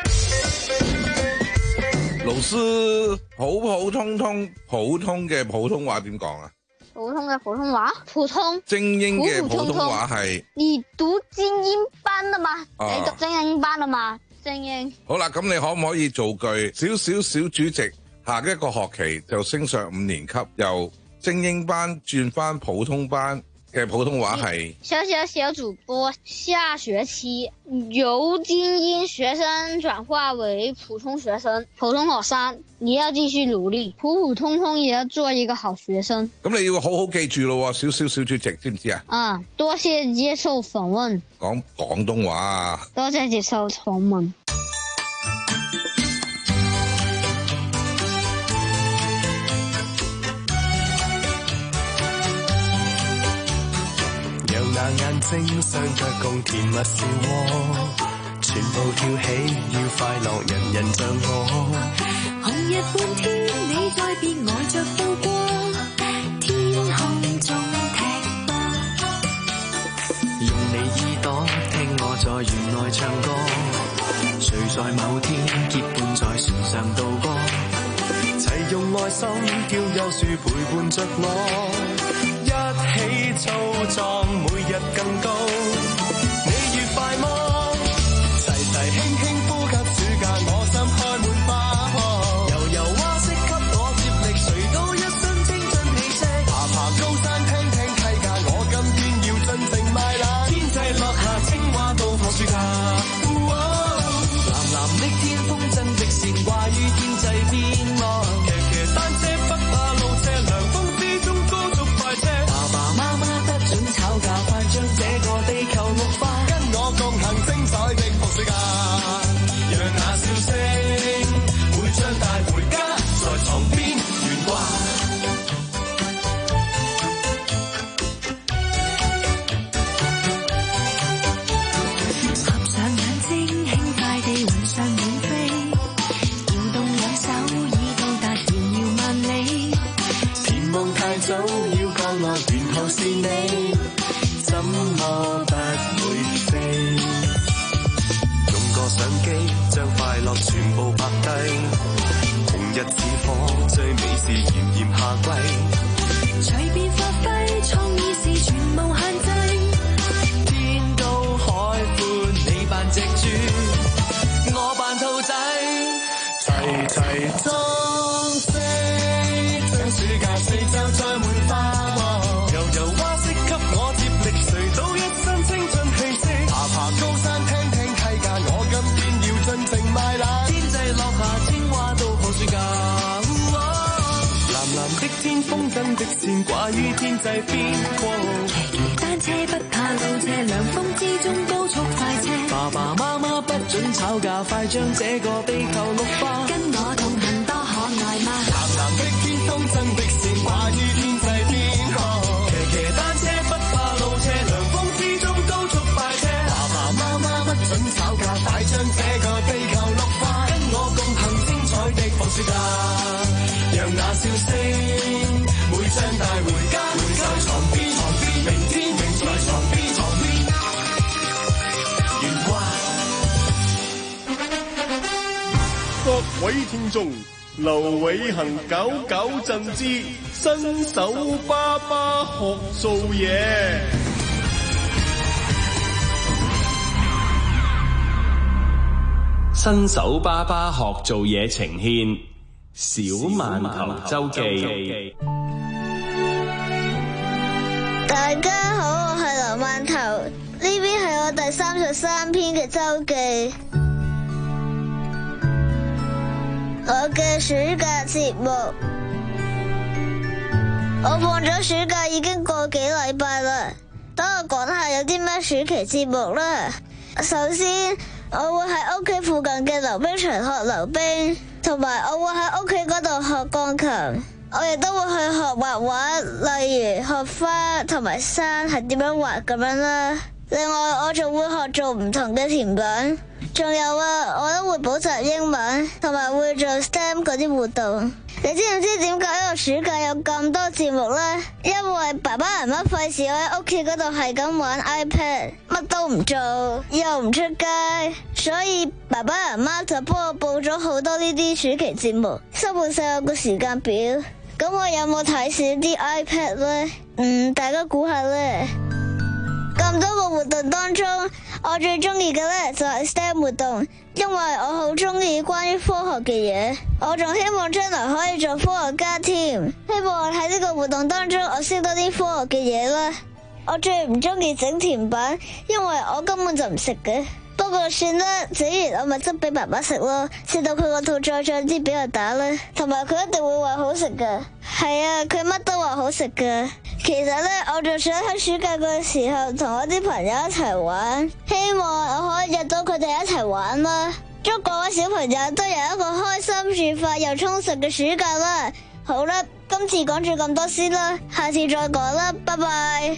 老師，普普通通普通嘅普通話點講啊？ 普通嘅普通話，普通。 精英嘅普通話係。 你讀精英班啦嘛？啊、你讀精英班啦嘛？精英。 好啦，咁你可唔可以造句？小小小主席，下一個學期就升上五年級，由精英班轉翻普通班嘅普通話係。 小小小主播，下學期由精英學生轉化為普通學生，普通學生，你要繼續努力，普普通通也要做一個好學生。 咁你要好好記住咯，小小小主席，知唔知啊？ 啊，多謝接受訪問。 講廣東話啊。 多謝接受訪問。 那眼睛相着共甜蜜笑窩，全部跳起要快樂，人人像我。 紅日半天，你在別外着曝光，天空中踢波。 用你耳朵聽我在園內唱歌，誰在某天結伴在船上渡過，齊用愛心跳幼樹陪伴着我。一起操壯，每日更高。你愉快麼？齊齊輕輕呼吸，暑假我心開滿花火。悠悠蛙式給我接力，誰都一身青春氣息。爬爬高山，聽聽溪澗，我今天要盡情賣力。天際落下青蛙到放暑假。藍藍的天風真的是掛於天際邊岸。騎騎單車不怕路斜，涼風之中高速快車。媽媽不准吵架，快將這個地球綠化，跟我共行精彩的放暑假。讓那笑聲每張帶回家，在床邊懸掛。 合上眼睛，輕快地雲上遠飛，搖動兩手已到達遙遙萬里。 甜夢太早要降落，沿途是你，怎麼不會飛？用個相機將快樂全部拍低，紅日似火，最美是炎炎夏季。 隨便發揮，創意是全無限制。 天高海闊，你扮隻豬，我扮兔仔，齊齊裝飾，將暑假四周載滿花。悠悠蛙式給我接力，誰都一身青春氣息。爬爬高山，聽聽溪澗，我今天要盡情賣力。天際落下青蛙到放暑假。藍藍的天風箏的線掛於天際邊過。 騎騎單車不怕路斜，涼風之中高速快車。 爸爸媽媽不准吵架，快將這個地球綠化。 跟我同行多可愛嗎？ 藍藍的天風箏的線掛於天際邊過。騎騎單車不怕路斜，涼風之中高速快車。爸爸媽媽不准吵架，快將這個地球綠化。跟我共行精彩的放暑假，讓那笑聲每張帶回家。在床邊，床邊，明天永在床邊，床邊懸掛。 各位聽眾，劉偉恒九九震之新手爸爸學做嘢。 新手爸爸學做嘢呈獻小饅頭周記。 大家好，我係劉饅頭，呢邊係我第三十三篇嘅周記。我嘅暑假節目，我放咗暑假已經過幾禮拜啦。等我講下有啲咩暑期節目啦。首先，我會喺屋企附近近嘅溜冰場學溜冰，同埋我會喺屋企嗰度學鋼琴。我亦都會去學畫畫，例如學花同埋山係點樣畫咁樣啦。另外，我仲會學做唔同嘅甜品，仲有啊，我都會補習英文，同埋會做 S T E M 嗰啲活動。你知唔知點解一個暑假有咁多節目呢？因為爸爸媽媽費事我喺屋企嗰度係咁玩 iPad， 乜都唔做，又唔出街，所以爸爸媽媽就幫我報咗好多呢啲暑期節目，收滿晒我個時間表。咁我有冇睇少啲 iPad 呢？嗯，大家估下呢？咁多個活動當中，我最中意嘅呢就係 S T E M 活動，因為我好中意關於科學嘅嘢，我仲希望將來可以做科學家添。希望喺呢個活動當中，我識多啲科學嘅嘢啦。我最唔中意整甜品，因為我根本就唔食嘅。不過算啦，整完我咪執俾爸爸食咯，食到佢個肚再再啲俾我打啦。同埋佢一定會話好食噶，係啊，佢乜都話好食噶。其實呢，我仲想喺暑假嘅時候同我啲朋友一齊玩，希望我可以約到佢哋一齊玩啦。祝各位小朋友都有一個開心、愉快又充實嘅暑假啦。好啦，今次講住咁多先啦，下次再講啦，拜拜。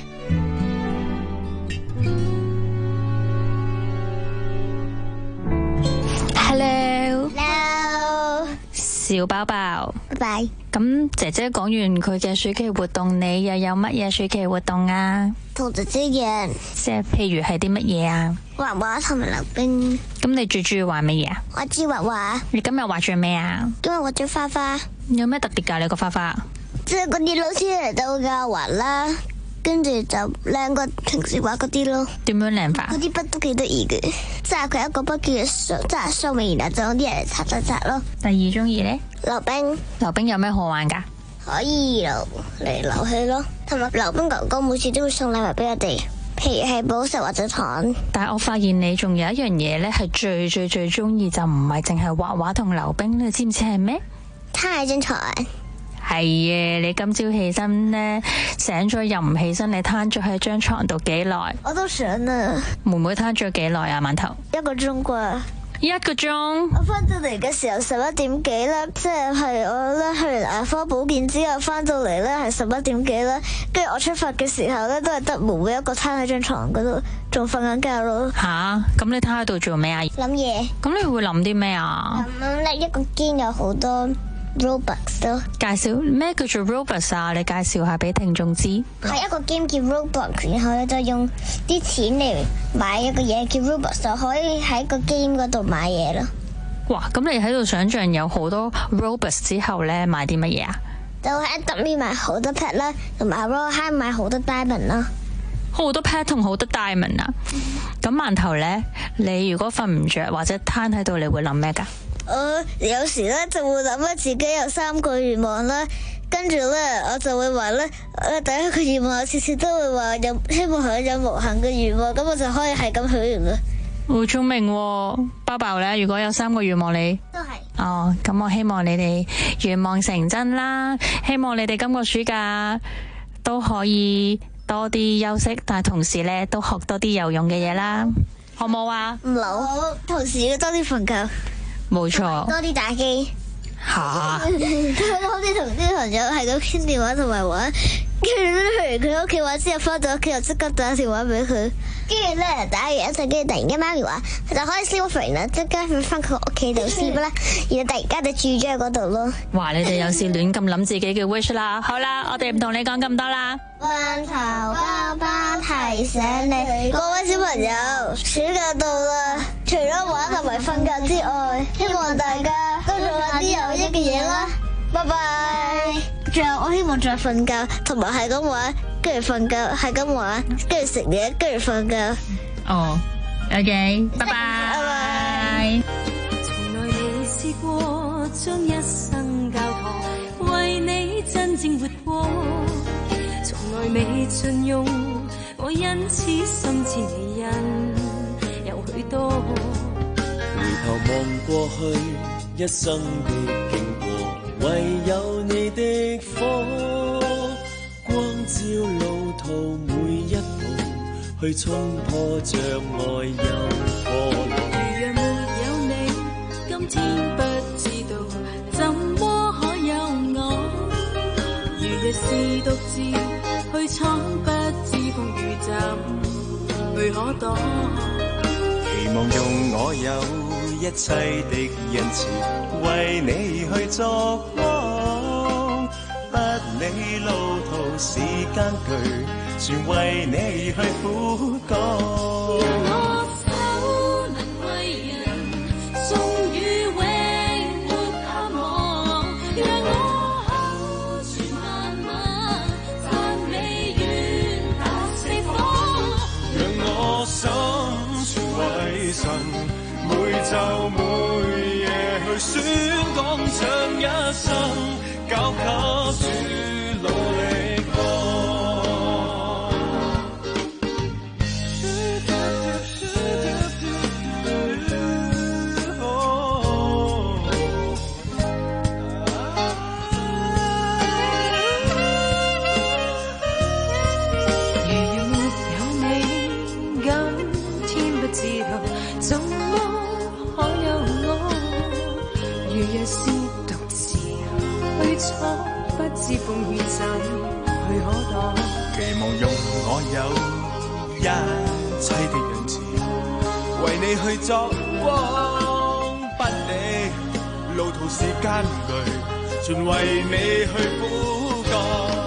Hello，Hello， Hello. 小寶寶， 拜拜。 咁姐姐講完佢嘅暑期活動，你又有乜嘢暑期活動啊？ 同姐姐嘅， 即係譬如係啲乜嘢啊？ 畫畫同埋溜冰。 咁你最中意玩乜嘢啊？ 我知畫畫。 你今日畫咗咩啊？ 今日畫咗花花。 有咩特別㗎？你個花花？ 即係嗰啲老師嚟到教畫啦。跟住就靚過平時畫嗰啲咯。 點樣靚法？ 嗰啲筆都幾得意嘅，即係佢一個筆叫做即係收尾，然後就有啲人嚟擦擦擦咯。 第二中意咧？ 溜冰。 溜冰有咩好玩㗎？ 可以溜嚟溜去咯，同埋溜冰哥哥每次都會送禮物俾我哋，譬如係寶石或者糖。 但係我發現你仲有一樣嘢咧，係最最最中意，就唔係淨係畫畫同溜冰，你知唔知係咩？ 攤喺張床。 係嘅，你今朝起身呢，醒咗又唔起身，你攤咗喺張床度幾耐？ 我都想啊。 妹妹攤咗幾耐啊？饅頭一個鐘啩。 一個鐘。 我翻到嚟嘅時候十一點幾啦，即係係我咧去完牙科保健之後翻到嚟咧係十一點幾啦，跟住我出發嘅時候咧都係得妹妹一個攤喺張床嗰度，仲瞓緊覺咯。 吓，咁你攤喺度做咩啊？ 諗嘢。 咁你會諗啲咩啊？ 諗咧一個肩有好多。Robux 咯， 介紹咩叫做 Robux 啊？你介紹下俾聽眾知。 係一個 game 叫 Robux， 然後咧就用啲錢嚟買一個嘢叫 Robux， 就可以喺個 game 嗰度買嘢咯。 哇！咁你喺度想象有好多 Robux 之後咧買啲乜嘢啊？ 就喺特面買好多 pet 啦，同埋 Royal High 買好多 diamond 啦。 好多 pet 同好多 diamond 啊！咁饅頭咧，你如果瞓唔着或者攤喺度，你會諗咩噶？ 我有時咧就會諗咧自己有三個願望啦，跟住咧我就會話咧，誒第一個願望我次次都會話有希望係有無限嘅願望，咁我就可以係咁許願啦。 好聰明喎，包包咧，如果有三個願望你都係哦，咁我希望你哋願望成真啦，希望你哋今個暑假都可以多啲休息，但係同時咧都學多啲有用嘅嘢啦，好冇啊？ 唔好，同時要多啲瞓覺。 冇錯， 多啲打機吓， 好似同啲朋友係咁傾電話同埋玩，跟住咧去完佢屋企玩之後，翻到屋企又即刻打電話俾佢，跟住咧打完一陣，跟住突然間媽咪話佢就可以 sleep over 啦，即刻去翻佢屋企度 sleep 啦，然後突然間就住咗喺嗰度咯。 哇！你哋有時亂咁諗自己嘅 wish 啦，好啦，我哋唔同你講咁多啦。 饅頭爸爸提醒你，各位小朋友，暑假到啦，除咗玩同埋瞓覺之外，希望大家都做下啲有益嘅嘢啦。拜拜。仲有，我希望再瞓覺，同埋係咁玩，跟住瞓覺，係咁玩，跟住食嘢，跟住瞓覺。 哦 ，OK， 拜拜。拜拜。 從來未試過將一生交託，為你真正活過。從來未盡用，我因此心知你人有許多。 回頭望過去，一生的經過，唯有你的火，光照路途每一步，去衝破障礙又破落。 如若沒有你， 天不知道，怎麼可有我？如若是獨自去闖，不知風雨怎去可躲？ 期望用我有一切的恩賜，為你去作光，不理路途是艱巨，全為你去苦幹。 讓我手能為人送予永沒盼望，讓我口傳萬萬讚美願達四方， 讓我心全為神，每晝每夜去宣講，唱一生交給主努力過。 怎麼可有我？如若是獨自去闖，不知風雨怎去可擋。 期望用我有一切的恩賜，為你去作光，不理路途是艱巨，全為你去苦幹。